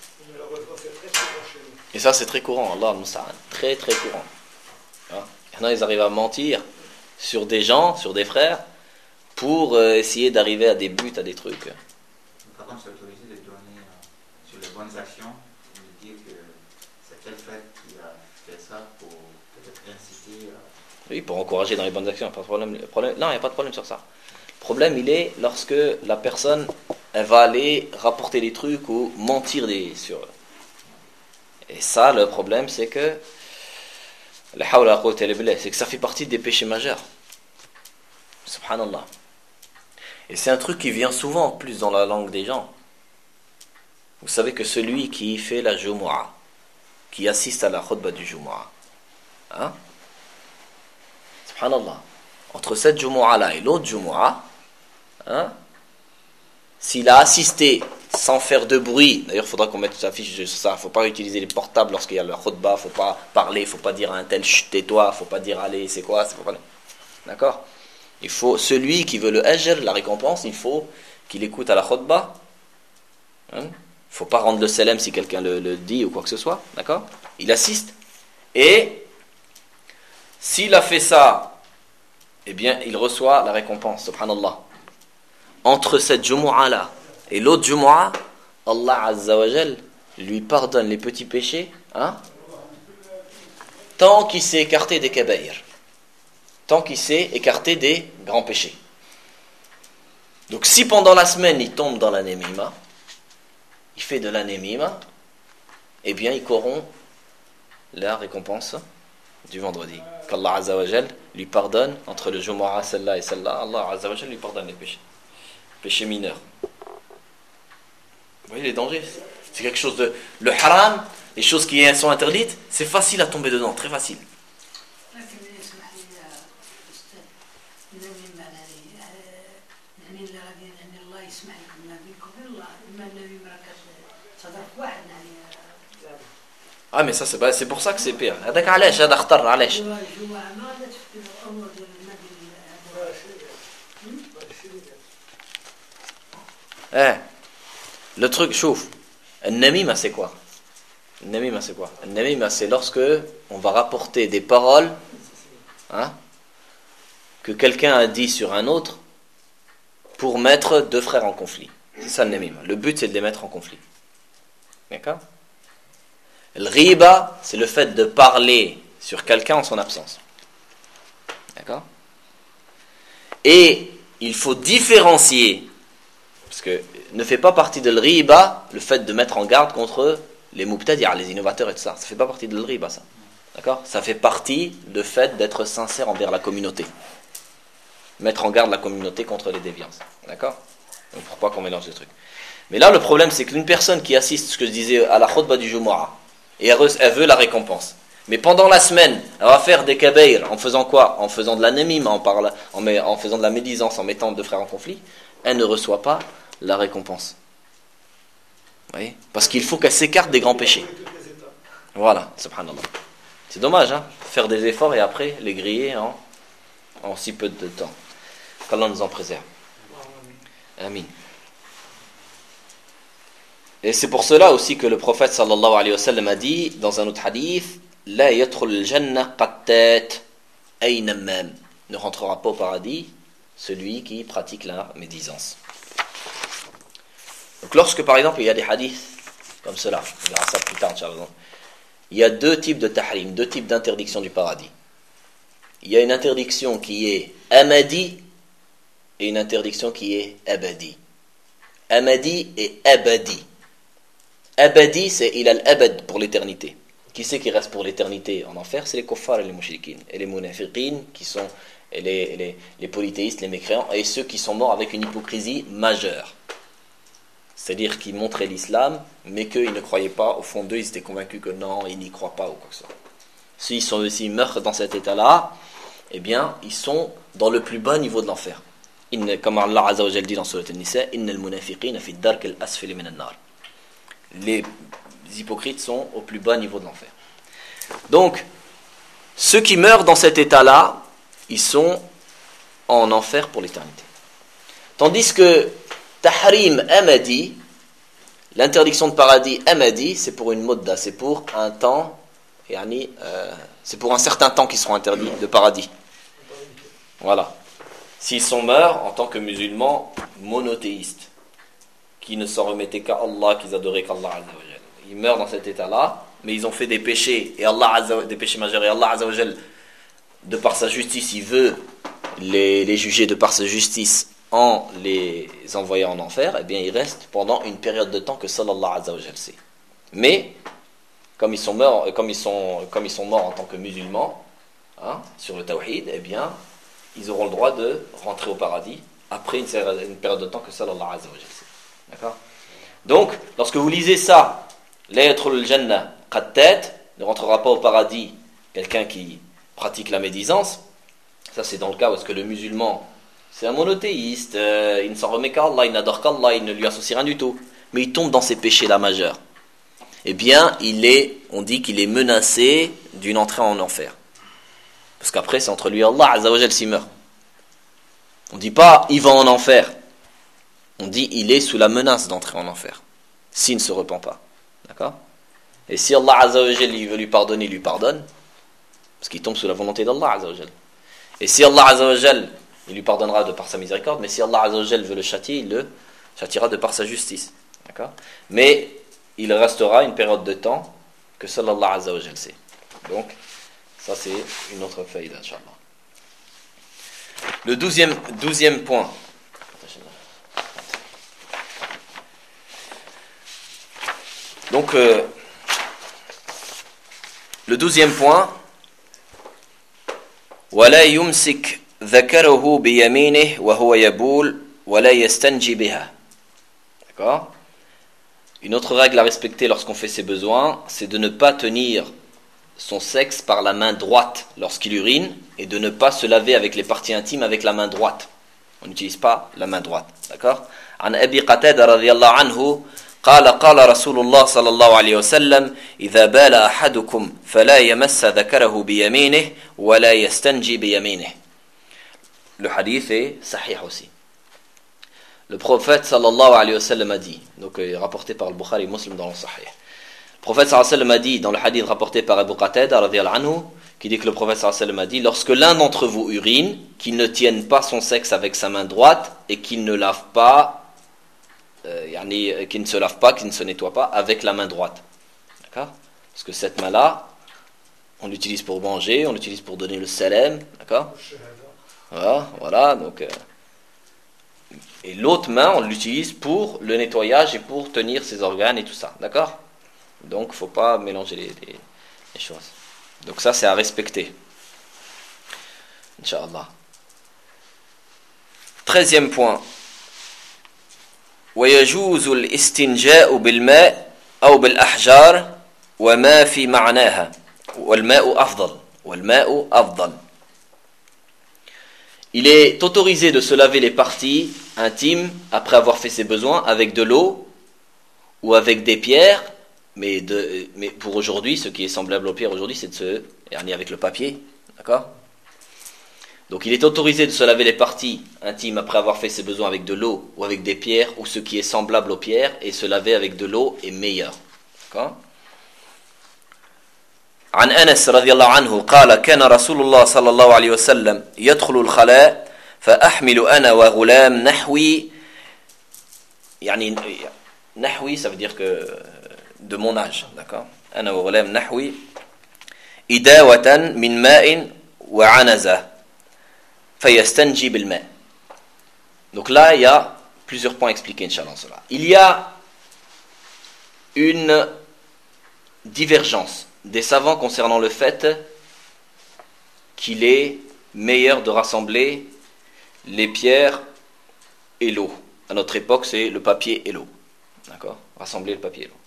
Et ça c'est très courant, Allah al-Musta'an, très très courant. Maintenant ils arrivent à mentir sur des gens, sur des frères, pour euh, essayer d'arriver à des buts, à des trucs. Par contre, c'est autorisé de donner euh, sur les bonnes actions, de dire que c'est tel frère qui a fait ça pour peut-être inciter. Euh... Oui, pour encourager dans les bonnes actions, pas de problème. Le problème non, il n'y a pas de problème sur ça. Le problème, il est lorsque la personne, elle va aller rapporter des trucs ou mentir des, sur eux. Et ça, le problème, c'est que c'est que ça fait partie des péchés majeurs. Subhanallah. Et c'est un truc qui vient souvent en plus dans la langue des gens. Vous savez que celui qui fait la Jumu'ah, qui assiste à la khutbah du Jumu'ah, hein? Subhanallah. Entre cette Jumu'ah là et l'autre Jumu'ah, hein? S'il a assisté sans faire de bruit, d'ailleurs il faudra qu'on mette sa fiche sur ça, il ne faut pas utiliser les portables lorsqu'il y a le khutbah, il ne faut pas parler, il ne faut pas dire à un tel chut tais-toi, il ne faut pas dire allez c'est quoi, c'est pas... D'accord? Il faut, celui qui veut le ajr, la récompense, il faut qu'il écoute à la khutbah. Il hein? ne faut pas rendre le salam si quelqu'un le, le dit ou quoi que ce soit. D'accord? Il assiste. Et s'il a fait ça, eh bien, il reçoit la récompense. Subhanallah. Entre cette Jumu'ah là et l'autre Jumu'ah, Allah Azza wa Jal lui pardonne les petits péchés, hein? Tant qu'il s'est écarté des kabaïr. Tant qu'il s'est écarté des grands péchés. Donc si pendant la semaine il tombe dans la némima, il fait de la némima, eh bien il corrompt la récompense du vendredi. Qu'Allah Azza wa Jal lui pardonne entre le Jumu'ah celle-là et celle-là, Allah Azza wa Jal lui pardonne les péchés. Péchés mineurs. Vous voyez les dangers? C'est quelque chose de... Le haram, les choses qui sont interdites, c'est facile à tomber dedans, très facile. Ah mais ça c'est, pas, c'est pour ça que c'est pire. هذاك علاش هذا خطر علاش. Eh, le truc, chouf. Namima c'est quoi? Namima c'est quoi? Namima c'est lorsque on va rapporter des paroles, hein, que quelqu'un a dit sur un autre pour mettre deux frères en conflit. C'est ça le namima. Le but c'est de les mettre en conflit. D'accord? Le riba, c'est le fait de parler sur quelqu'un en son absence. D'accord? Et il faut différencier, parce que ne fait pas partie de le riba le fait de mettre en garde contre les mubtadi'a, les innovateurs et tout ça. Ça fait pas partie de le riba, ça. D'accord? Ça fait partie du fait d'être sincère envers la communauté. Mettre en garde la communauté contre les déviances. D'accord? Donc pourquoi qu'on mélange les trucs? Mais là, le problème, c'est qu'une personne qui assiste, ce que je disais, à la khutbah du Jumu'ah, et elle veut la récompense. Mais pendant la semaine, elle va faire des kabaïr en faisant quoi? En faisant de la namima, en, parla, en, en faisant de la médisance, en mettant deux frères en conflit. Elle ne reçoit pas la récompense. Vous voyez? Parce qu'il faut qu'elle s'écarte des grands péchés. Voilà, subhanallah. C'est dommage, hein? Faire des efforts et après les griller en, en si peu de temps. Qu'Allah nous en préserve. Amin. Et c'est pour cela aussi que le prophète sallallahu alayhi wa sallam a dit dans un autre hadith, La yadkhul al-jannah qattat ay namam. Ne rentrera pas au paradis celui qui pratique la médisance. Donc lorsque par exemple il y a des hadiths comme cela, on verra ça plus tard, inchallah, il y a deux types de tahrim, deux types d'interdiction du paradis. Il y a une interdiction qui est amadi et une interdiction qui est abadi. Amadi et abadi. Abadi, c'est il a l'abad pour l'éternité. Qui c'est qui reste pour l'éternité en enfer? C'est les kuffar et les mushrikin. Et les munafiqin, qui sont les, les, les polythéistes, les mécréants, et ceux qui sont morts avec une hypocrisie majeure. C'est-à-dire qu'ils montraient l'islam, mais qu'ils ne croyaient pas, au fond d'eux, ils étaient convaincus que non, ils n'y croient pas ou quoi que ce soit. S'ils sont aussi meurent dans cet état-là, eh bien, ils sont dans le plus bas niveau de l'enfer. Comme Allah Azza wa Jal dit dans Surat An-Nisa, Innal munafiqina fi ad-dark al-asfali min an-nar. Les hypocrites sont au plus bas niveau de l'enfer. Donc, ceux qui meurent dans cet état-là, ils sont en enfer pour l'éternité. Tandis que tahrim amadi, l'interdiction de paradis amadi, c'est pour une modda, c'est pour un temps, yani, euh, c'est pour un certain temps qu'ils seront interdits de paradis. Voilà. S'ils sont morts en tant que musulmans monothéistes, qui ne s'en remettaient qu'à Allah, qu'ils adoraient qu'Allah Azza wa Jal. Ils meurent dans cet état-là, mais ils ont fait des péchés, et Allah Azza, des péchés majeurs, et Allah Azza wa Jal, de par sa justice, il veut les, les juger de par sa justice en les envoyant en enfer, eh bien ils restent pendant une période de temps que seul Allah Azza wa Jal sait. Mais, comme ils sont morts, comme ils sont, comme ils sont morts en tant que musulmans, hein, sur le tawhid, eh bien, ils auront le droit de rentrer au paradis après une, une période de temps que seul Allah Azza wa Jal sait. D'accord ? Donc, lorsque vous lisez ça, la yadkhulul jannah qattat, ne rentrera pas au paradis quelqu'un qui pratique la médisance, ça c'est dans le cas où est-ce que le musulman, c'est un monothéiste, euh, il ne s'en remet qu'à Allah, il n'adore qu'Allah, il ne lui associe rien du tout, mais il tombe dans ces péchés-là majeurs. Eh bien, il est, on dit qu'il est menacé d'une entrée en enfer. Parce qu'après, c'est entre lui et Allah Azza wa Jal s'il meurt. On ne dit pas, il va en enfer. On dit, il est sous la menace d'entrer en enfer, s'il ne se repent pas. D'accord ? Et si Allah Azza wa Jal il veut lui pardonner, il lui pardonne, parce qu'il tombe sous la volonté d'Allah Azza wa Jal. Et si Allah Azza wa Jal, il lui pardonnera de par sa miséricorde, mais si Allah Azza wa Jal veut le châtier, il le châtiera de par sa justice. D'accord ? Mais il restera une période de temps que seul Allah Azza wa Jal sait. Donc, ça c'est une autre feuille, Inch'Allah. Le douzième, douzième point. Donc, euh, le douzième point, ولا يمسك ذكره بيمينه وهو يبول ولا يستنجي بها. D'accord ? Une autre règle à respecter lorsqu'on fait ses besoins, c'est de ne pas tenir son sexe par la main droite lorsqu'il urine et de ne pas se laver avec les parties intimes avec la main droite. On n'utilise pas la main droite. D'accord ? عن أبي قتادة رضي الله عنه قال قال رسول الله صلى الله عليه وسلم إذا بال أحدكم فلا يمس ذكره بيمينه ولا يستنجي بيمينه. Le hadith est sahih aussi. Le prophète sallallahu alayhi wa sallam a dit, donc euh, rapporté par le Bukhari et Muslim dans le Sahih. Le prophète sallallahu alayhi wa sallam a dit dans le hadith rapporté par Abu Qatada radhiyallahu anhu, qui dit que le prophète sallallahu alayhi wa sallam a dit, lorsque l'un d'entre vous urine, qu'il ne tienne pas son sexe avec sa main droite et qu'il ne lave pas Euh, yani, qui ne se lave pas, qui ne se nettoie pas avec la main droite. D'accord ? Parce que cette main-là, on l'utilise pour manger, on l'utilise pour donner le salam. D'accord ? Voilà, voilà. Donc, euh, et l'autre main, on l'utilise pour le nettoyage et pour tenir ses organes et tout ça. D'accord ? Donc, il ne faut pas mélanger les, les, les choses. Donc, ça, c'est à respecter. Inch'Allah. Treizième point. ويجوز الاستنجاء بالماء أو بالأحجار وما في معناها والماء أفضل والماء أفضل. Il est autorisé de se laver les parties intimes après avoir fait ses besoins avec de l'eau ou avec des pierres, mais, de, mais pour aujourd'hui, ce qui est semblable aux pierres aujourd'hui, c'est de se garnir avec le papier, d'accord ? Donc il est autorisé de se laver les parties intimes après avoir fait ses besoins avec de l'eau ou avec des pierres ou ce qui est semblable aux pierres, et se laver avec de l'eau est meilleur. D'accord ? عن أنس رضي الله عنه قال كان رسول الله صلى الله عليه وسلم يدخل الخلاء فأحمل أنا وغلام نحوي يعني نحوي ça veut dire que de mon âge, d'accord ? أنا وغلام نحوي إداوة من ماء وعنزة فيستنجي بالماء. Donc là, il y a plusieurs points expliqués, Inch'Allah. Il y a une divergence des savants concernant le fait qu'il est meilleur de rassembler les pierres et l'eau. À notre époque, c'est le papier et l'eau. D'accord ? Rassembler le papier et l'eau.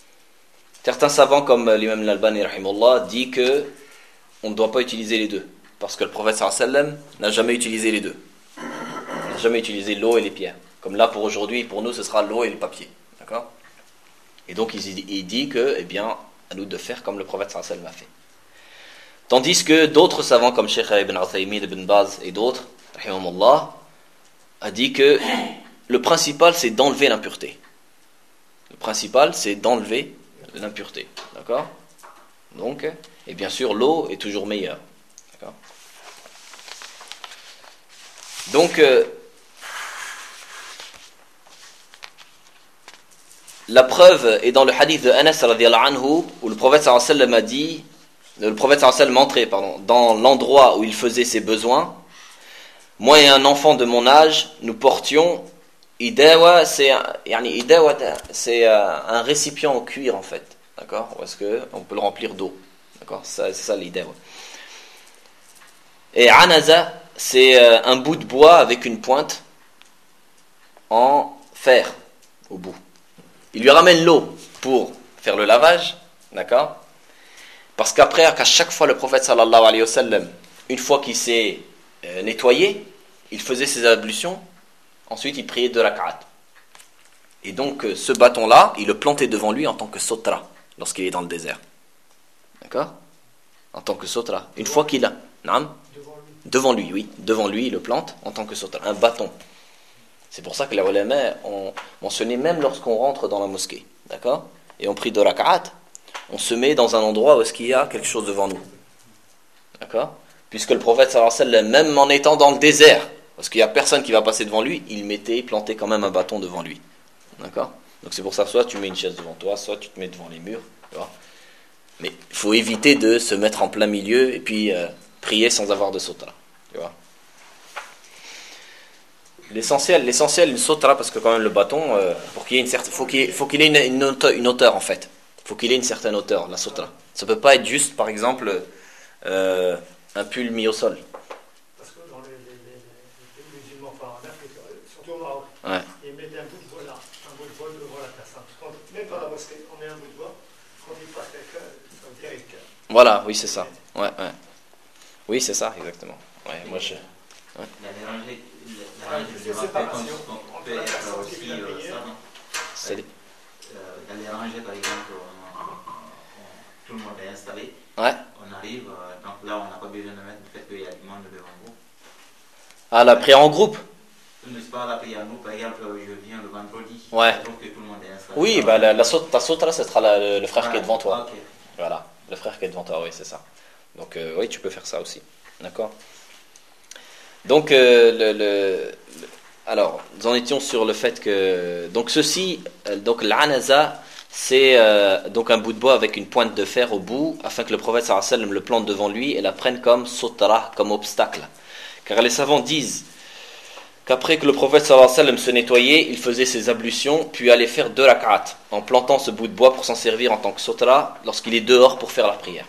Certains savants, comme l'imam al-Albani, rahimahullah, dit que on ne doit pas utiliser les deux. Parce que le prophète sallallahu alayhi wa sallam n'a jamais utilisé les deux. Il n'a jamais utilisé l'eau et les pierres. Comme là pour aujourd'hui, pour nous, ce sera l'eau et le papier. D'accord ? Et donc il, il dit que, eh bien, à nous de faire comme le prophète sallallahu alayhi wa sallam a fait. Tandis que d'autres savants comme Cheikh Ibn Uthaymin, Ibn Baz et d'autres, rahimahumullah, a dit que le principal c'est d'enlever l'impureté. Le principal c'est d'enlever l'impureté. D'accord ? Donc, et bien sûr l'eau est toujours meilleure. D'accord ? Donc, euh, la preuve est dans le hadith de Anas radhiyallahu anhu où le prophète sallallahu alayhi wa sallam a dit, le prophète sallallahu alayhi wa sallam entrait, pardon, dans l'endroit où il faisait ses besoins. Moi et un enfant de mon âge, nous portions idawa, c'est yani idawa, c'est un récipient en cuir en fait, d'accord, parce que on peut le remplir d'eau, d'accord, ça, c'est ça l'idawa. Et anaza, c'est un bout de bois avec une pointe en fer au bout. Il lui ramène l'eau pour faire le lavage, d'accord, parce qu'après, qu'à chaque fois le prophète sallallahu alayhi wa sallam, une fois qu'il s'est euh, nettoyé, il faisait ses ablutions, ensuite il priait deux rak'at. Et donc euh, ce bâton-là, il le plantait devant lui en tant que sotra, lorsqu'il est dans le désert. D'accord ? En tant que sotra. Une fois qu'il a... Naam ? Devant lui, oui. Devant lui, il le plante en tant que sotra. Un bâton. C'est pour ça que les ulama ont mentionné même lorsqu'on rentre dans la mosquée. D'accord ? Et on prie deux rak'at, on se met dans un endroit où est-ce qu'il y a quelque chose devant nous. D'accord ? Puisque le prophète sallallahu alayhi wa sallam, même en étant dans le désert, parce qu'il n'y a personne qui va passer devant lui, il mettait, il plantait quand même un bâton devant lui. D'accord ? Donc c'est pour ça que soit tu mets une chaise devant toi, soit tu te mets devant les murs. Tu vois ? Mais il faut éviter de se mettre en plein milieu et puis euh, prier sans avoir de sotra. Tu vois ? L'essentiel, l'essentiel, une sotra, parce que quand même le bâton, euh, pour qu'il y ait une certaine, faut qu'il, faut qu'il ait une, une, hauteur, une hauteur en fait. Il faut qu'il ait une certaine hauteur, la sotra. Ça ne peut pas être juste, par exemple, euh, un pull mis au sol. Parce que dans les, les, les, les musulmans, enfin, en Afrique, surtout au Maroc, ouais. Ils mettaient un bout de bois là, un bout de bois devant la personne. Même pas la mosquée, on met un bout de bois, quand il passe quelqu'un, ça veut dire qu'il... Voilà, oui, c'est ça. Ouais, ouais. Oui, c'est ça, exactement. Ouais, moi je... Ouais. La dérangée, la Ah, dérangée, c'est je me rappelle qu'on qu'on peut être aussi euh, ça, non ? C'est... Euh, dans les rangées, par exemple, on, on, on, tout le monde est installé. Ouais. On arrive, euh, donc là, on n'a pas besoin de mettre le fait qu'il y a du monde devant vous. Ah, la prière en groupe ? N'est-ce pas la prière en groupe, par exemple, je viens le vendredi. Ouais. Donc que tout le monde est installé. Oui, bah, la, la saute, ta sotra, ce sera la, le, le frère ouais. qui est devant toi. Okay. Voilà, le frère qui est devant toi, oui, c'est ça. Donc, euh, oui, tu peux faire ça aussi. D'accord ? Donc, euh, le, le, le, alors, nous en étions sur le fait que, donc ceci, euh, donc l'anaza, c'est euh, donc un bout de bois avec une pointe de fer au bout, afin que le prophète sallallahu alayhi wa sallam le plante devant lui et la prenne comme sotra, comme obstacle. Car les savants disent qu'après que le prophète sallallahu alayhi wa sallam se nettoyait, il faisait ses ablutions, puis allait faire deux rak'at, en plantant ce bout de bois pour s'en servir en tant que sotra lorsqu'il est dehors pour faire la prière.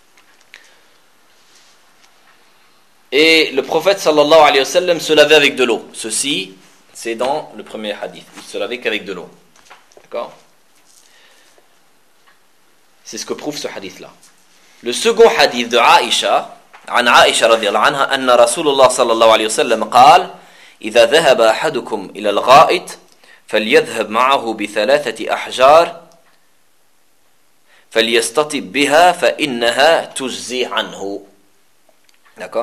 Et le prophète sallallahu alayhi wa sallam se lavait avec de l'eau. Ceci, c'est dans le premier hadith. Il se lavait qu'avec de l'eau. D'accord ? C'est ce que prouve ce hadith-là. Le second hadith de Aïcha, عن عائشة رضي الله عنها أن رسول الله صلى الله عليه وسلم قال إذا ذهب أحدكم إلى الغائط فليذهب معه بثلاثة أحجار فليستطب بها فإنها تجزي عنه. D'accord ?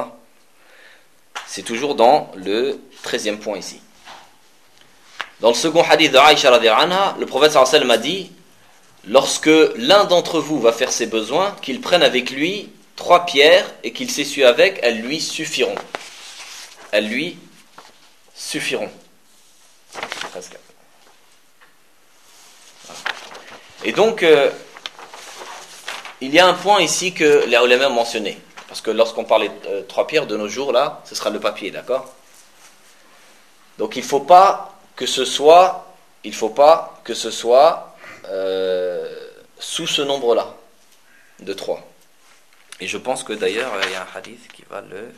C'est toujours dans le treizième point ici. Dans le second hadith de Aïcha radhiyallahu anha, le prophète sallallahu alayhi wa sallam a dit, lorsque l'un d'entre vous va faire ses besoins, qu'il prenne avec lui trois pierres et qu'il s'essuie avec, elles lui suffiront. Elles lui suffiront. Et donc, euh, il y a un point ici que les ulama ont mentionné. Parce que lorsqu'on parle de euh, trois pierres de nos jours, là, ce sera le papier, d'accord ? Donc il ne faut pas que ce soit, il faut pas que ce soit euh, sous ce nombre-là, de trois. Et je pense que d'ailleurs, il y a un hadith qui va le...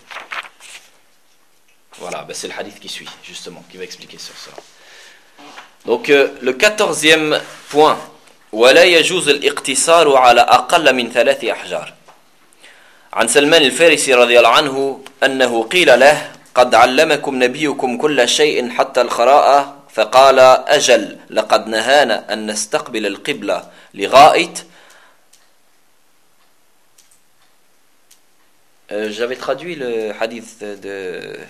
Voilà, ben c'est le hadith qui suit, justement, qui va expliquer sur ça. Donc euh, le quatorzième point, وَلَا يَجُوزُ الْإِقْتِصَارُ عَلَى أَقَلَّ مِنْ ثَلَاثِ أَحْجَارٍ. عن سلمان الفارسي رضي الله عنه أنه قيل له قد علمكم نبيكم كل شيء حتى الخراءة فقال أجل لقد نهانا أن نستقبل القبلة لغائط. euh, J'avais traduit le hadith de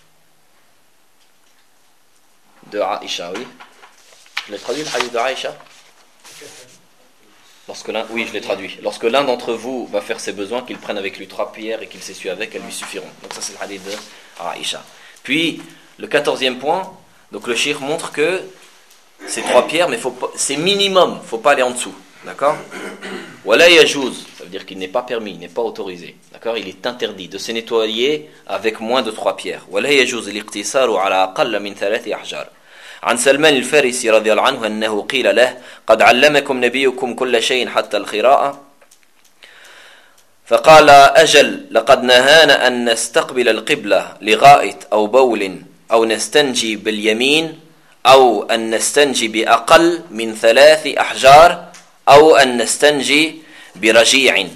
de Aïcha, oui. Je l'ai traduit le hadith de Aïcha. Lorsque l'un, oui, je l'ai traduit. Lorsque l'un d'entre vous va faire ses besoins, qu'il prenne avec lui trois pierres et qu'il s'essuie avec, elles lui suffiront. Donc ça c'est le hadith de Aïcha. Puis le quatorzième point, donc le cheikh montre que c'est trois pierres, mais faut pas, c'est minimum, faut pas aller en dessous, d'accord? Wala yajouz, ça veut dire qu'il n'est pas permis, il n'est pas autorisé, d'accord? Il est interdit de se nettoyer avec moins de trois pierres. Wala yajouz l'iqtisaru ala aqalla min thalathi ahjar. عن سلمان الفارسي رضي الله عنه أنه قيل له قد علمكم نبيكم كل شيء حتى الخراءة فقال أجل لقد نهانا أن نستقبل القبلة لغائط أو بول أو نستنجي باليمين أو أن نستنجي بأقل من ثلاث أحجار أو أن نستنجي برجيع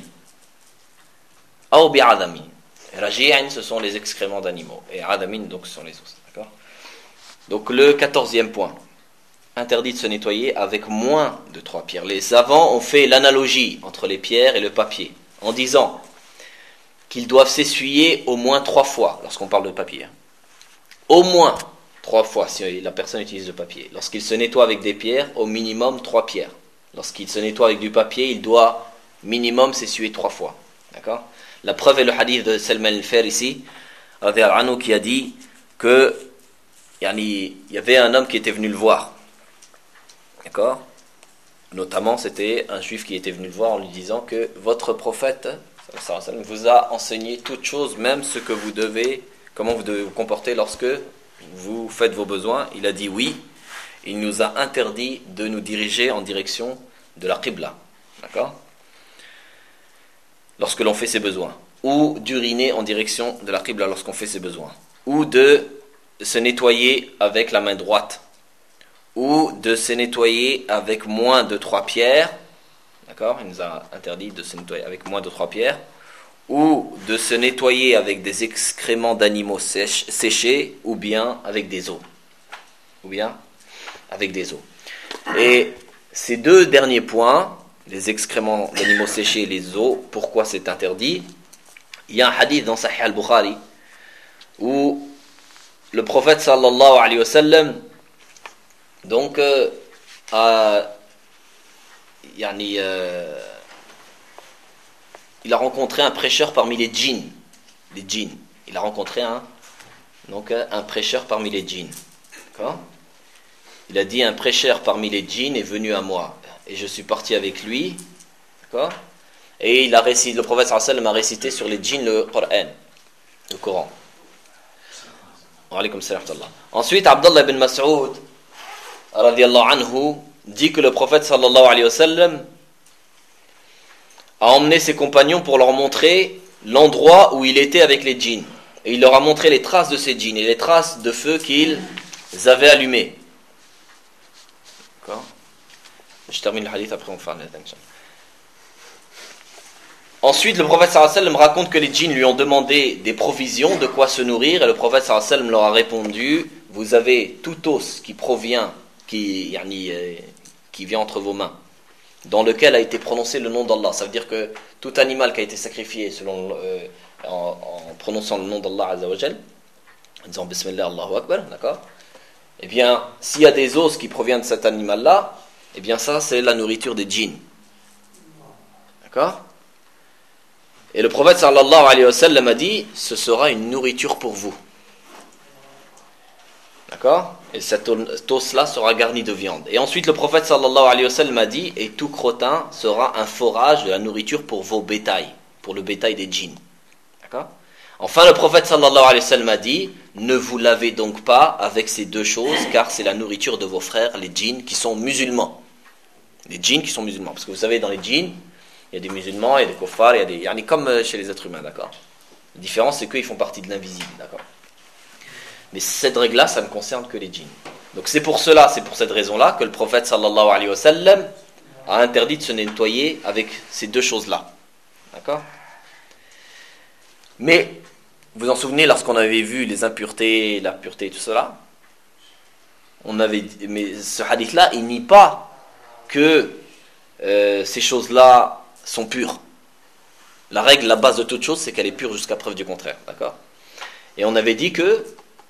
أو بعظم. رجيع ce sont les excréments d'animaux et عظم donc ce sont les os, d'accord? Donc le quatorzième point, interdit de se nettoyer avec moins de trois pierres. Les savants ont fait l'analogie entre les pierres et le papier, en disant qu'ils doivent s'essuyer au moins trois fois, lorsqu'on parle de papier. Au moins trois fois, si la personne utilise le papier. Lorsqu'il se nettoie avec des pierres, au minimum trois pierres. Lorsqu'il se nettoie avec du papier, il doit minimum s'essuyer trois fois. D'accord? La preuve est le hadith de Salman al-Farisi, qui a dit que il y avait un homme qui était venu le voir, d'accord? Notamment c'était un juif qui était venu le voir en lui disant que votre prophète vous a enseigné toutes choses, même ce que vous devez, comment vous devez vous comporter lorsque vous faites vos besoins. Il a dit oui, il nous a interdit de nous diriger en direction de la Qibla, d'accord? Lorsque l'on fait ses besoins, ou d'uriner en direction de la Qibla lorsqu'on fait ses besoins, ou de se nettoyer avec la main droite, ou de se nettoyer avec moins de trois pierres, d'accord? Il nous a interdit de se nettoyer avec moins de trois pierres, ou de se nettoyer avec des excréments d'animaux sèches, séchés, ou bien avec des os, ou bien avec des os. Et ces deux derniers points, les excréments d'animaux séchés et les os, pourquoi c'est interdit? Il y a un hadith dans Sahih al-Bukhari où le prophète sallallahu alayhi wa sallam donc euh, a, yani, euh, il a rencontré un prêcheur parmi les djinns, les djinns. Il a rencontré un donc un prêcheur parmi les djinns. D'accord? Il a dit un prêcheur parmi les djinns est venu à moi et je suis parti avec lui. D'accord? Et il a récité, le prophète sallallahu alayhi wa sallam a récité sur les djinns le Coran, le Coran. Ensuite, Abdullah ibn Mas'ud radiyallahu anhu dit que le prophète sallallahu alayhi wa sallam a emmené ses compagnons pour leur montrer l'endroit où il était avec les djinns. Et il leur a montré les traces de ces djinns et les traces de feu qu'ils avaient allumés. D'accord? Je termine le hadith, après on fera l'attention. Ensuite, le prophète sallallahu alayhi wa sallam raconte que les djinns lui ont demandé des provisions, de quoi se nourrir, et le prophète sallallahu alayhi wa sallam leur a répondu: vous avez tout os qui provient, qui, yani, euh, qui vient entre vos mains, dans lequel a été prononcé le nom d'Allah. Ça veut dire que tout animal qui a été sacrifié selon, euh, en, en prononçant le nom d'Allah Azza wa Jal, en disant Bismillah Allahu Akbar, d'accord? Eh bien, s'il y a des os qui proviennent de cet animal-là, eh bien ça c'est la nourriture des djinns. D'accord? Et le prophète sallallahu alayhi wa sallam a dit, ce sera une nourriture pour vous. D'accord? Et cet os-là sera garni de viande. Et ensuite le prophète sallallahu alayhi wa sallam a dit, et tout crottin sera un forage de la nourriture pour vos bétails, pour le bétail des djinns. D'accord? Enfin le prophète sallallahu alayhi wa sallam a dit, ne vous lavez donc pas avec ces deux choses, car c'est la nourriture de vos frères, les djinns, qui sont musulmans. Les djinns qui sont musulmans. Parce que vous savez, dans les djinns, il y a des musulmans, il y a des kuffars, il y a des, il y a comme chez les êtres humains, d'accord? La différence, c'est qu'ils font partie de l'invisible, d'accord? Mais cette règle-là, ça ne concerne que les djinns. Donc c'est pour cela, c'est pour cette raison-là que le prophète sallallahu alayhi wa sallam a interdit de se nettoyer avec ces deux choses-là, d'accord? Mais, vous vous en souvenez, lorsqu'on avait vu les impuretés, la pureté et tout cela, on avait dit, mais ce hadith-là, il nie pas que euh, ces choses-là sont pures. La règle, la base de toute chose, c'est qu'elle est pure jusqu'à preuve du contraire, d'accord? Et on avait dit que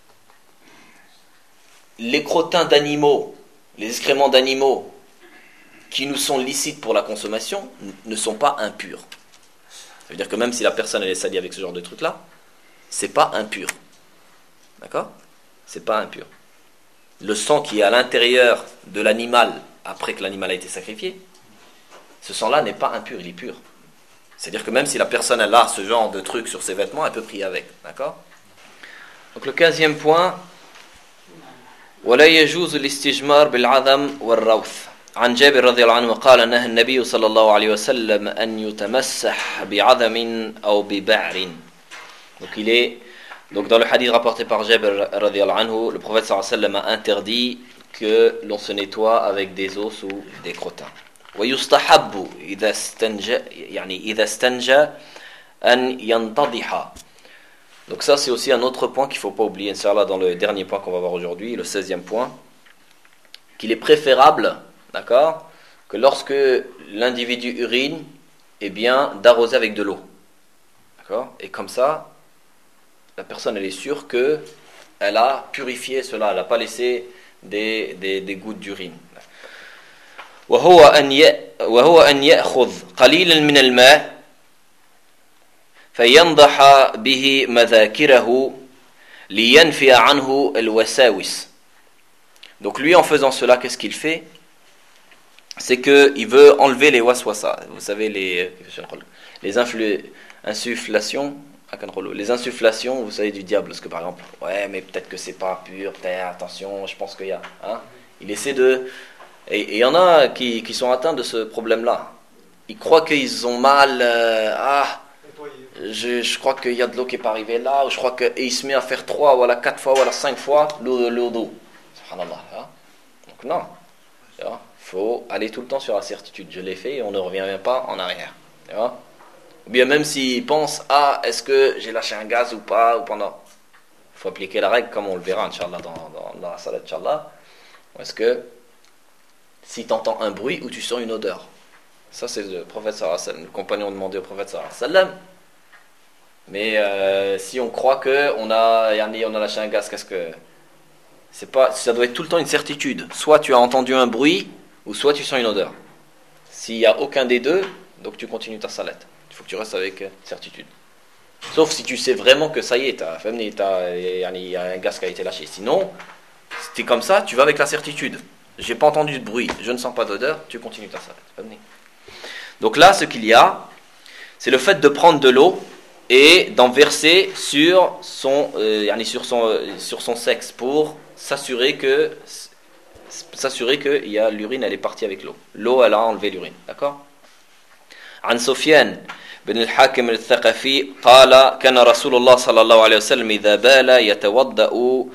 les crottins d'animaux, les excréments d'animaux qui nous sont licites pour la consommation ne sont pas impurs. Ça veut dire que même si la personne elle est salie avec ce genre de truc-là, c'est pas impur. D'accord? C'est pas impur. Le sang qui est à l'intérieur de l'animal après que l'animal a été sacrifié, ce sang-là n'est pas impur, il est pur. C'est-à-dire que même si la personne elle a ce genre de truc sur ses vêtements, elle peut prier avec. D'accord? Donc le quinzième point, ولا يجوز الاستجمار بالعظم والروث. عن جابر رضي الله عنه قال نهى النبي صلى الله عليه وسلم أن يتمسح بعظم أو ببعر. Donc il est donc dans le hadith rapporté par Jabir رضي الله عنه, le prophète صلى الله عليه وسلم a interdit que l'on se nettoie avec des os ou des crottins. ويستحب إذا استنجى يعني إذا استنجى أن ينتضح. Donc ça c'est aussi un autre point qu'il ne faut pas oublier, Inch'Allah, dans le dernier point qu'on va voir aujourd'hui, le seizième point, qu'il est préférable, d'accord, que lorsque l'individu urine, eh bien, d'arroser avec de l'eau. D'accord? Et comme ça, la personne elle est sûre qu'elle a purifié cela, elle n'a pas laissé des, des, des gouttes d'urine. وهو أن يأخذ قليلا من الماء فينضح به مذاكره لينفي عنه الوساوس. Donc lui en faisant cela, qu'est-ce qu'il fait? C'est qu'il veut enlever les waswasa. Vous savez les les influ, insufflations, les insufflations, vous savez, du diable, parce que par exemple, ouais mais peut-être que c'est pas pur, peut-être, attention, je pense qu'il y a, hein? Il essaie de, et il y en a qui, qui sont atteints de ce problème-là. Ils croient qu'ils ont mal, euh, ah. Je, je crois qu'il y a de l'eau qui n'est pas arrivée là, ou je crois qu'il se met à faire trois, ou à la quatre fois, ou à la cinq fois l'eau, l'eau d'eau. Subhanallah. Hein? Donc non. Il faut aller tout le temps sur la certitude. Je l'ai fait et on ne revient même pas en arrière. Ou bien même s'il pense, ah, est-ce que j'ai lâché un gaz ou pas, ou pendant. Il faut appliquer la règle comme on le verra, Inch'Allah, dans, dans, dans la salat, Inch'Allah. Est-ce que si tu entends un bruit ou tu sens une odeur. Ça, c'est le prophète sallallahu alayhi wa sallam. Le compagnon demandait au prophète sallallahu alayhi wa sallam. Mais euh, si on croit qu'on a, on a lâché un gaz, qu'est-ce que. C'est pas, ça doit être tout le temps une certitude. Soit tu as entendu un bruit, ou soit tu sens une odeur. S'il n'y a aucun des deux, donc tu continues ta salette. Il faut que tu restes avec certitude. Sauf si tu sais vraiment que ça y est, t'as, t'as, il y a un gaz qui a été lâché. Sinon, si tu es comme ça, tu vas avec la certitude. J'ai pas entendu de bruit, je ne sens pas d'odeur, tu continues ta salette. Donc là, ce qu'il y a, c'est le fait de prendre de l'eau et d'en verser sur son, euh, sur son, euh, sur son sexe pour s'assurer que s'assurer que il y a l'urine, elle est partie avec l'eau. L'eau, elle a enlevé l'urine, d'accord? عن سفيان بن الحاكم الثقفي قال كان رسول الله صلى الله عليه وسلم إذا بال يتوضأ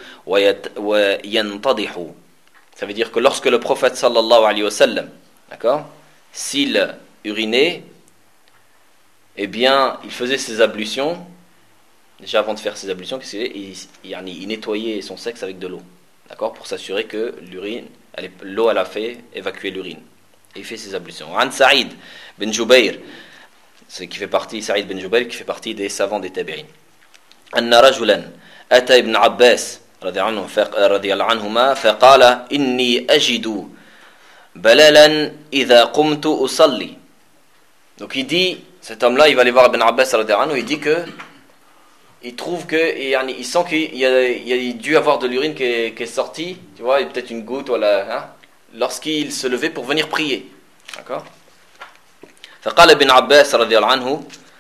وينتضح. Ça veut dire que lorsque le prophète sallallahu alayhi wa sallam, d'accord, s'il urinait, eh bien, il faisait ses ablutions. Déjà avant de faire ses ablutions, qu'est-ce qu'il faisait? il, il, il nettoyait son sexe avec de l'eau, d'accord, pour s'assurer que l'urine, elle est, l'eau, elle a fait évacuer l'urine. Et il fait ses ablutions. An Saïd ben Jubayr, c'est qui fait partie, Saïd ben Jubayr, qui fait partie des savants des tabi'in. Anna rajulan ata ibn Abbas رضي الله عنهما فقال إني أجد بلالا إذا قمت أصلي. Donc il dit, cet homme-là, il va aller voir Ibn Abbas radiyallahu anhu, il dit que il trouve que il sent qu'il y a, il y a dû avoir de l'urine qui est, qui est sortie, tu vois, et peut-être une goutte voilà, hein, lorsqu'il se levait pour venir prier. D'accord? فقال ابن عباس رضي الله عنه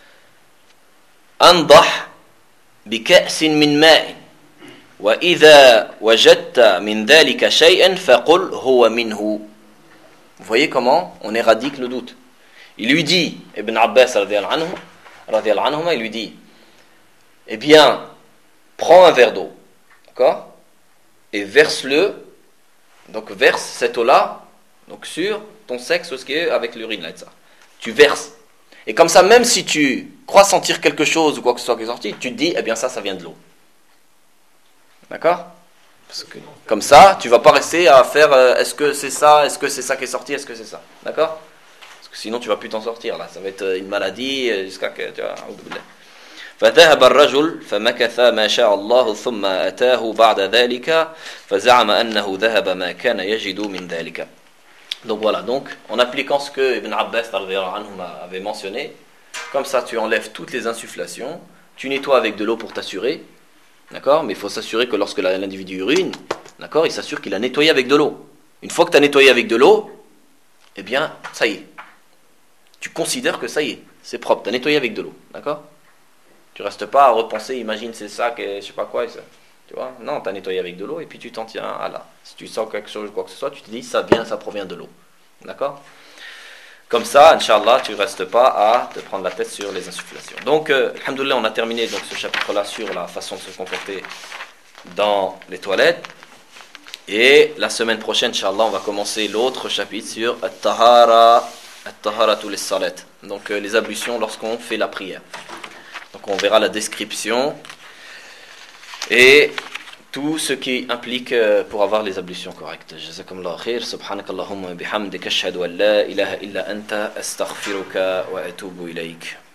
أنضح بكأس من ماء وإذا وجدت من ذلك شيئا فقل هو منه. Vous voyez comment on éradique le doute. Il lui dit, Ibn Abbas radiyallahu anhu, radiyallahu anhuma, il lui dit, eh bien, prends un verre d'eau, d'accord, et verse-le, donc verse cette eau-là, donc sur ton sexe, ce qui est avec l'urine là, et ça. Tu verses. Et comme ça, même si tu crois sentir quelque chose ou quoi que ce soit qui est sorti, tu te dis, eh bien ça, ça vient de l'eau. D'accord? Parce que, comme ça, tu ne vas pas rester à faire, euh, est-ce que c'est ça, est-ce que c'est ça qui est sorti, est-ce que c'est ça. D'accord? Parce que sinon, tu ne vas plus t'en sortir, là. Ça va être une maladie jusqu'à que, tu vois, فذهب الرجل فمكث ما شاء الله ثم أتاه بعد ذلك فزعم أنه ذهب ما كان يجد من ذلك. Donc voilà, donc en appliquant ce que Ibn Abbas avait mentionné, comme ça tu enlèves toutes les insufflations, tu nettoies avec de l'eau pour t'assurer, d'accord, mais il faut s'assurer que lorsque l'individu urine, d'accord, il s'assure qu'il a nettoyé avec de l'eau. Une fois que tu as nettoyé avec de l'eau, eh bien ça y est, tu considères que ça y est, c'est propre, tu as nettoyé avec de l'eau, d'accord. Tu restes pas à repenser, imagine c'est ça, que, je sais pas quoi, ça, tu vois. Non, tu as nettoyé avec de l'eau et puis tu t'en tiens à là. Si tu sens quelque chose, quoi que ce soit, tu te dis ça vient, ça provient de l'eau. D'accord? Comme ça, Inch'Allah, tu restes pas à te prendre la tête sur les insufflations. Donc, euh, alhamdoulilah, on a terminé donc, ce chapitre-là sur la façon de se comporter dans les toilettes. Et la semaine prochaine, Inch'Allah, on va commencer l'autre chapitre sur At-Tahara, At-Taharatul Lis-Salat. Donc, euh, les ablutions lorsqu'on fait la prière. Donc on verra la description et tout ce qui implique pour avoir les ablutions correctes. Jazakumullahu khair. Subhanakallahumma bihamdika ashhadu an la ilaha illa anta astaghfiruka wa atubu ilayk.